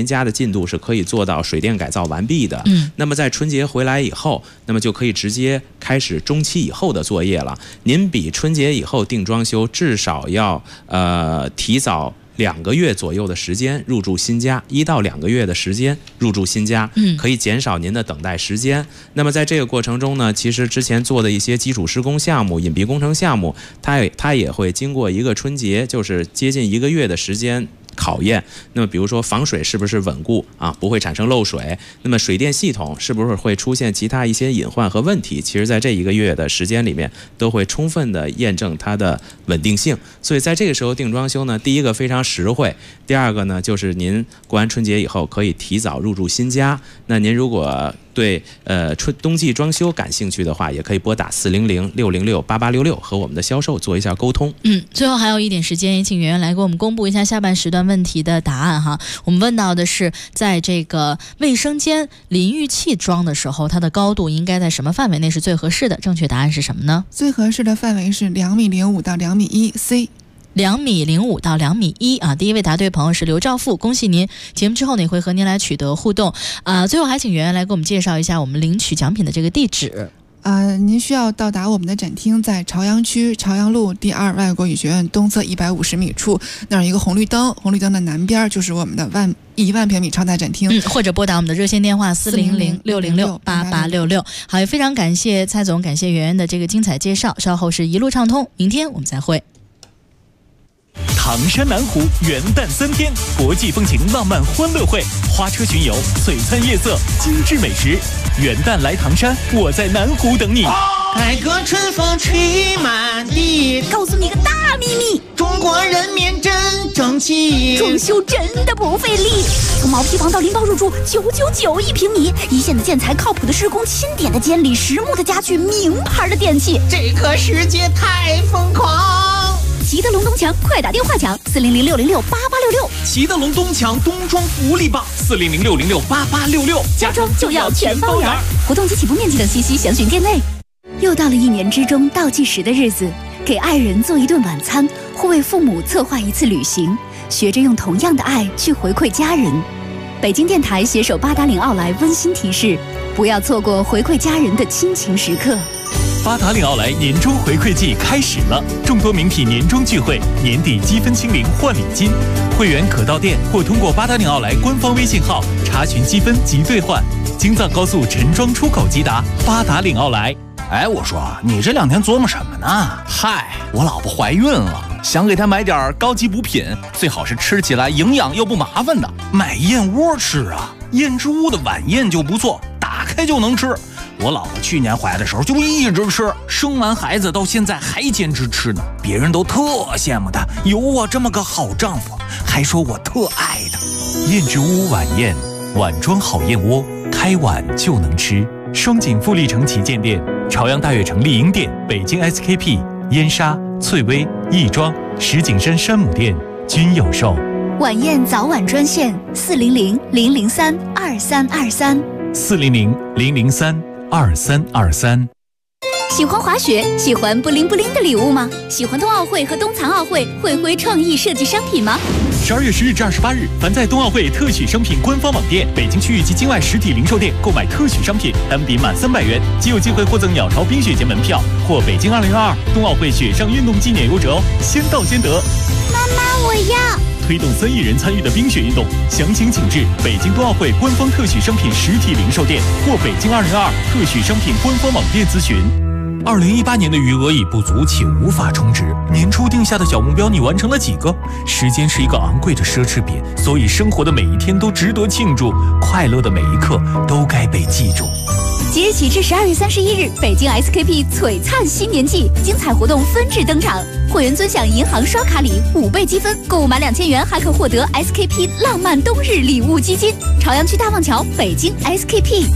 您家的进度是可以做到水电改造完毕的。那么在春节回来以后，那么就可以直接开始中期以后的作业了。您比春节以后定装修至少要提早2个月左右的时间入住新家，1到2个月的时间入住新家，可以减少您的等待时间。那么在这个过程中呢，其实之前做的一些基础施工项目、隐蔽工程项目，它也会经过一个春节，就是接近1个月的时间考验。那么比如说防水是不是稳固啊，不会产生漏水，那么水电系统是不是会出现其他一些隐患和问题，其实在这1个月的时间里面都会充分的验证它的稳定性。所以在这个时候定装修呢，第一个非常实惠，第二个呢就是您过完春节以后可以提早入住新家。那您如果对冬季装修感兴趣的话，也可以拨打400-606-8866和我们的销售做一下沟通。 最后还有一点时间，也请圆圆来给我们公布一下下半时段问题的答案哈。我们问到的是，在这个卫生间淋浴器装的时候，它的高度应该在什么范围内是最合适的？正确答案是什么呢？ 最合适的范围是2.05米到2.1米 C。 2.05米到2.1米啊！第一位答对朋友是刘兆富，恭喜您！节目之后呢，也会和您来取得互动最后还请圆圆来给我们介绍一下我们领取奖品的这个地址。 您需要到达我们的展厅，在朝阳区朝阳路第2外国语学院东侧150米处，那儿有一个红绿灯，红绿灯的南边就是我们的1万平米超大展厅。 或者拨打我们的热线电话400-606-8866。好，也非常感谢蔡总，感谢圆圆的这个精彩介绍。稍后是一路畅通，明天我们再会。 唐山南湖元旦3天，国际风情浪漫欢乐会，花车巡游，璀璨夜色，精致美食。元旦来唐山，我在南湖等你。 改革春风吹满地， 告诉你个大秘密， 中国人民真争气， 装修真的不费力。从毛坯房到拎包入住，9991平米，一线的建材，靠谱的施工，钦点的监理，实木的家具，名牌的电器， 这个世界太疯狂。 齐德龙东墙，快打电话抢400-606-8866。 齐德龙东墙冬装福利吧，400-606-8866。 家装就要全包圆。活动及起步面积等信息详询店内。又到了1年之中倒计时的日子，给爱人做一顿晚餐，或为父母策划一次旅行，学着用同样的爱去回馈家人。北京电台携手8达岭奥莱温馨提示，不要错过回馈家人的亲情时刻。 8达岭奥莱年终回馈季开始了，众多名品年终聚会，年底积分清零换礼金，会员可到店或通过8达岭奥莱官方微信号查询积分及兑换。京藏高速陈庄出口即达8达岭奥莱。 我说你这2天琢磨什么呢？嗨，我老婆怀孕了，想给她买点高级补品，最好是吃起来营养又不麻烦的。买燕窝吃啊，燕之屋的晚宴就不错，打开就能吃。我老婆去年怀的时候就一直吃，生完孩子到现在还坚持吃呢，别人都特羡慕她有我这么个好丈夫，还说我特爱她。 燕之屋晚宴，碗装好燕窝，开碗就能吃。双井富力城旗舰店、朝阳大悦城丽婴店、北京 SKP、燕莎、翠微、亦庄、石景山山姆店均有售。 晚宴早晚专线400-003-2323。 400-003-2323。 喜欢滑雪，喜欢布灵布灵的礼物吗？喜欢冬奥会和冬残奥会汇辉创意设计商品吗 ？12月10日至28日，凡在冬奥会特许商品官方网店、北京区域及境外实体零售店购买特许商品，单笔满300元，即有机会获赠鸟巢冰雪节门票或北京2022冬奥会雪上运动纪念游折哦，先到先得。 妈妈，我要推动3亿人参与的冰雪运动，详情请至北京冬奥会官方特许商品实体零售店或北京2022特许商品官方网店咨询。2018年的余额已不足，且无法充值。年初定下的小目标，你完成了几个？时间是一个昂贵的奢侈品，所以生活的每一天都值得庆祝，快乐的每一刻都该被记住。 即日起至12月31日，北京 SKP 璀璨新年季，精彩活动纷至登场。会员尊享银行刷卡礼5倍积分，购物满2000元还可获得 SKP 浪漫冬日礼物基金。朝阳区大望桥，北京 SKP。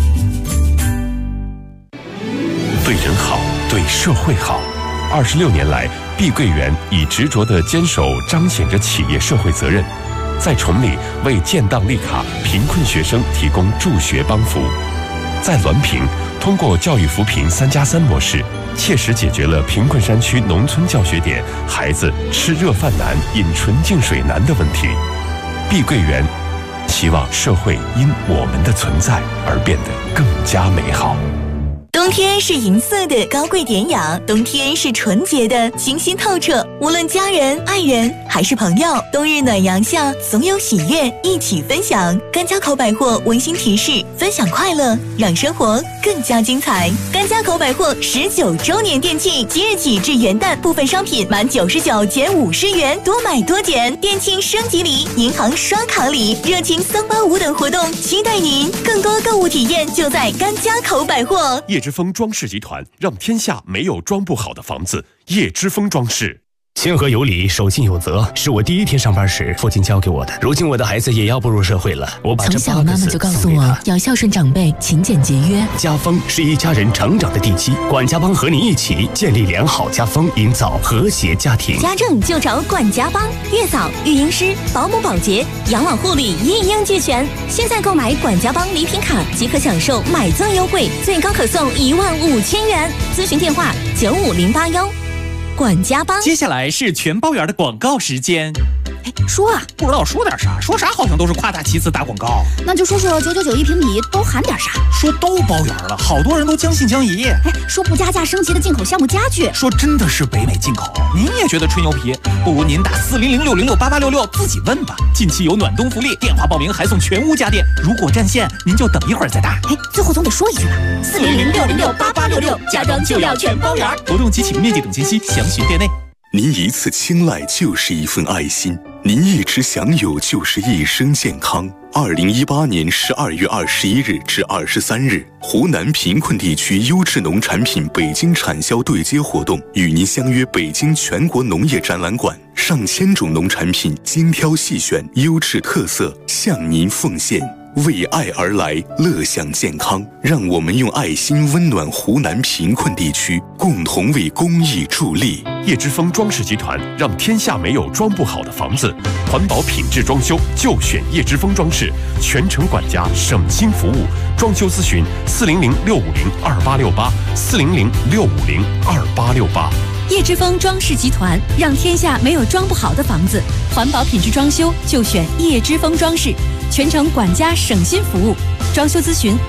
对人好，对社会好。26年来，碧桂园以执着的坚守彰显着企业社会责任，在崇礼为建档立卡贫困学生提供助学帮扶，在滦平通过教育扶贫3+3模式，切实解决了贫困山区农村教学点孩子吃热饭难、饮纯净水难的问题。碧桂园希望社会因我们的存在而变得更加美好。 冬天是银色的高贵典雅，冬天是纯洁的清新透彻。无论家人、爱人还是朋友，冬日暖阳下总有喜悦一起分享。甘家口百货温馨提示：分享快乐，让生活更加精彩。甘家口百货19周年店庆，即日起至元旦，部分商品满99减50元，多买多减。店庆升级礼、银行刷卡礼、热情桑巴舞等活动，期待您！更多购物体验就在甘家口百货。 叶之峰装饰集团，让天下没有装不好的房子。叶之峰装饰。 谦和有礼，守信有责，是我第一天上班时父亲教给我的。如今我的孩子也要步入社会了，我把这从小妈妈就告诉我要孝顺长辈，勤俭节约。 家风是一家人成长的地基，管家帮和你一起建立良好家风，营造和谐家庭。 家政就找管家帮，月嫂、育婴师、保姆、保洁、养老护理一应俱全。现在购买管家帮礼品卡即可享受买赠优惠，最高可送15000元。咨询电话95081。管家帮。 接下来是全包圆的广告时间。 说啊， 不知道说点啥，说啥好像都是夸大其词打广告。 那就说说999一平米都含点啥？ 说都包圆了，好多人都将信将疑。 说不加价升级的进口项目家具， 说真的是北美进口。您也觉得吹牛皮？不如您打400-606-8866自己问吧。近期有暖冬福利，电话报名还送全屋家电。如果占线，您就等一会儿再打。 最后总得说一句吧，400-606-8866，家装就要全包圆。 活动及启用面积等信息详询店内。 您一次青睐就是一份爱心，您一直享有就是一生健康。2018年12月21日至23日，湖南贫困地区优质农产品北京产销对接活动与您相约北京全国农业展览馆，上千种农产品精挑细选，优质特色向您奉献。为爱而来，乐享健康，让我们用爱心温暖湖南贫困地区，共同为公益助力。 叶之峰装饰集团，让天下没有装不好的房子。环保品质装修就选叶之峰装饰，全程管家，省心服务。装修咨询400-650-2868，400-650-2868。 叶之峰装饰集团，让天下没有装不好的房子。环保品质装修就选叶之峰装饰，全程管家省心服务。装修咨询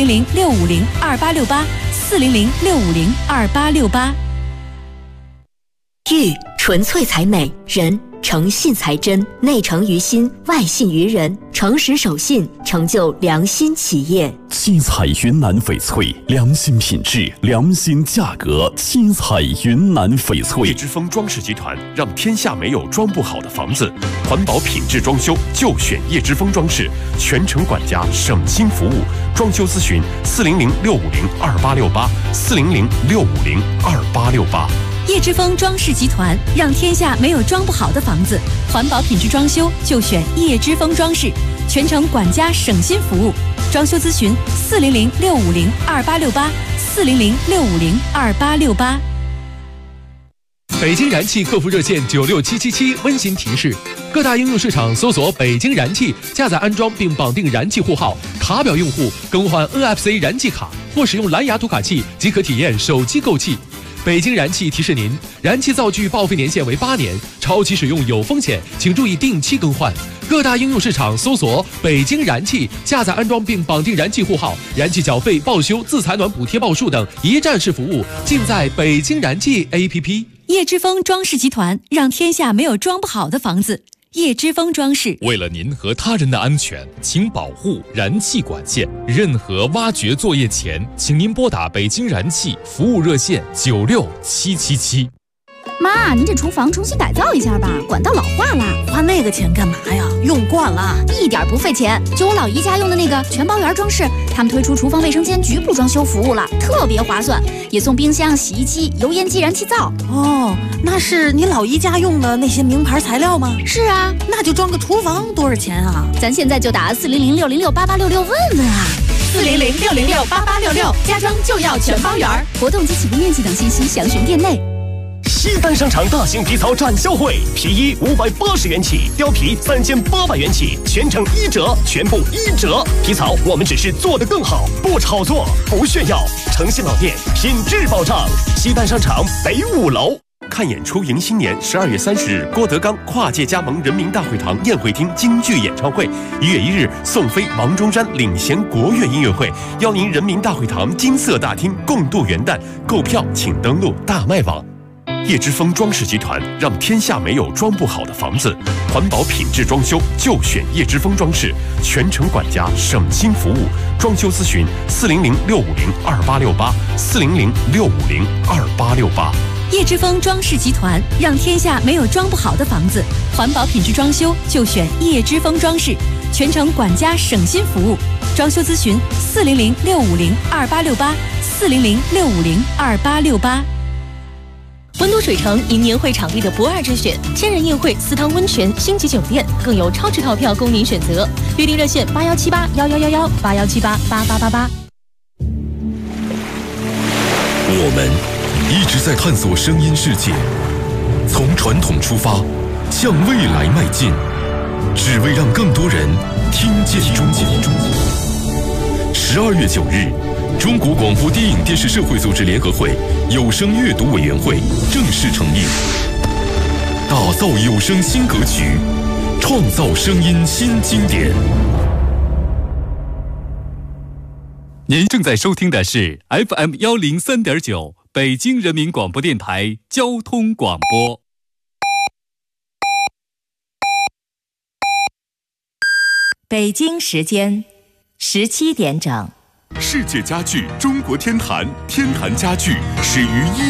400-650-2868，400-650-2868。 玉纯粹才美，人诚信才真，内诚于心，外信于人，诚实守信，成就良心企业。 七彩云南翡翠，良心品质，良心价格。七彩云南翡翠。 叶之峰装饰集团，让天下没有装不好的房子。环保品质装修就选叶之峰装饰，全程管家，省心服务。装修咨询400-650-2868，400-650-2868。 叶之峰装饰集团，让天下没有装不好的房子。环保品质装修就选叶之峰装饰，全程管家省心服务。装修咨询400-650-2868，400-650-2868。 北京燃气客服热线96777温馨提示：各大应用市场搜索北京燃气，下载安装并绑定燃气户号，卡表用户更换 NFC 燃气卡或使用蓝牙读卡器即可体验手机购气。北京燃气提示您，燃气灶具报废年限为8年，超期使用有风险，请注意定期更换。各大应用市场搜索北京燃气，下载安装并绑定燃气户号，燃气缴费、报修、自采暖补贴报数等一站式服务尽在北京燃气 APP。 叶之峰装饰集团，让天下没有装不好的房子。叶之峰装饰， 为了您和他人的安全，请保护燃气管线。任何挖掘作业前，请您拨打北京燃气服务热线96777。 妈，您这厨房重新改造一下吧，管道老化了。 花那个钱干嘛呀？用惯了， 一点不费钱。就我老姨家用的那个全包圆装饰，他们推出厨房卫生间局部装修服务了，特别划算，也送冰箱、洗衣机、油烟机、燃气灶。 哦，那是你老姨家用的那些名牌材料吗？ 是啊， 那就装个厨房多少钱啊？ 咱现在就打400-606-8866问问啊。 400-606-8866，家装就要全包圆。 活动及起步面积等信息详询店内。 西单商场大型皮草展销会，皮衣580元起，貂皮3800元起，全程1折，全部1折。皮草我们只是做得更好，不炒作，不炫耀，诚信老店，品质保障。西单商场北5楼。 看演出迎新年，12月30日，郭德纲跨界加盟人民大会堂宴会厅京剧演唱会；1月1日，宋飞、王中山领衔国乐音乐会，邀您人民大会堂金色大厅共度元旦。购票请登录大麦网。叶之峰装饰集团，让天下没有装不好的房子，环保品质装修就选叶之峰装饰，全程管家，省心服务。装修咨询400-650-2868，400-650-2868。 叶之峰装饰集团，让天下没有装不好的房子，环保品质装修就选叶之峰装饰，全程管家，省心服务。装修咨询400-650-2868，400-650-2868。 温都水城迎年会场地的不二之选，千人宴会、4汤温泉、星级酒店，更有超值套票供您选择。预订热线81781111，81788888。 我们一直在探索声音世界，从传统出发，向未来迈进，只为让更多人听见中国。12月9日。中国广播电影电视社会组织联合会有声阅读委员会正式成立，打造有声新格局，创造声音新经典。 您正在收听的是 FM 103.9北京人民广播电台交通广播。 北京时间17点整。 世界家具中国天坛，天坛家具始于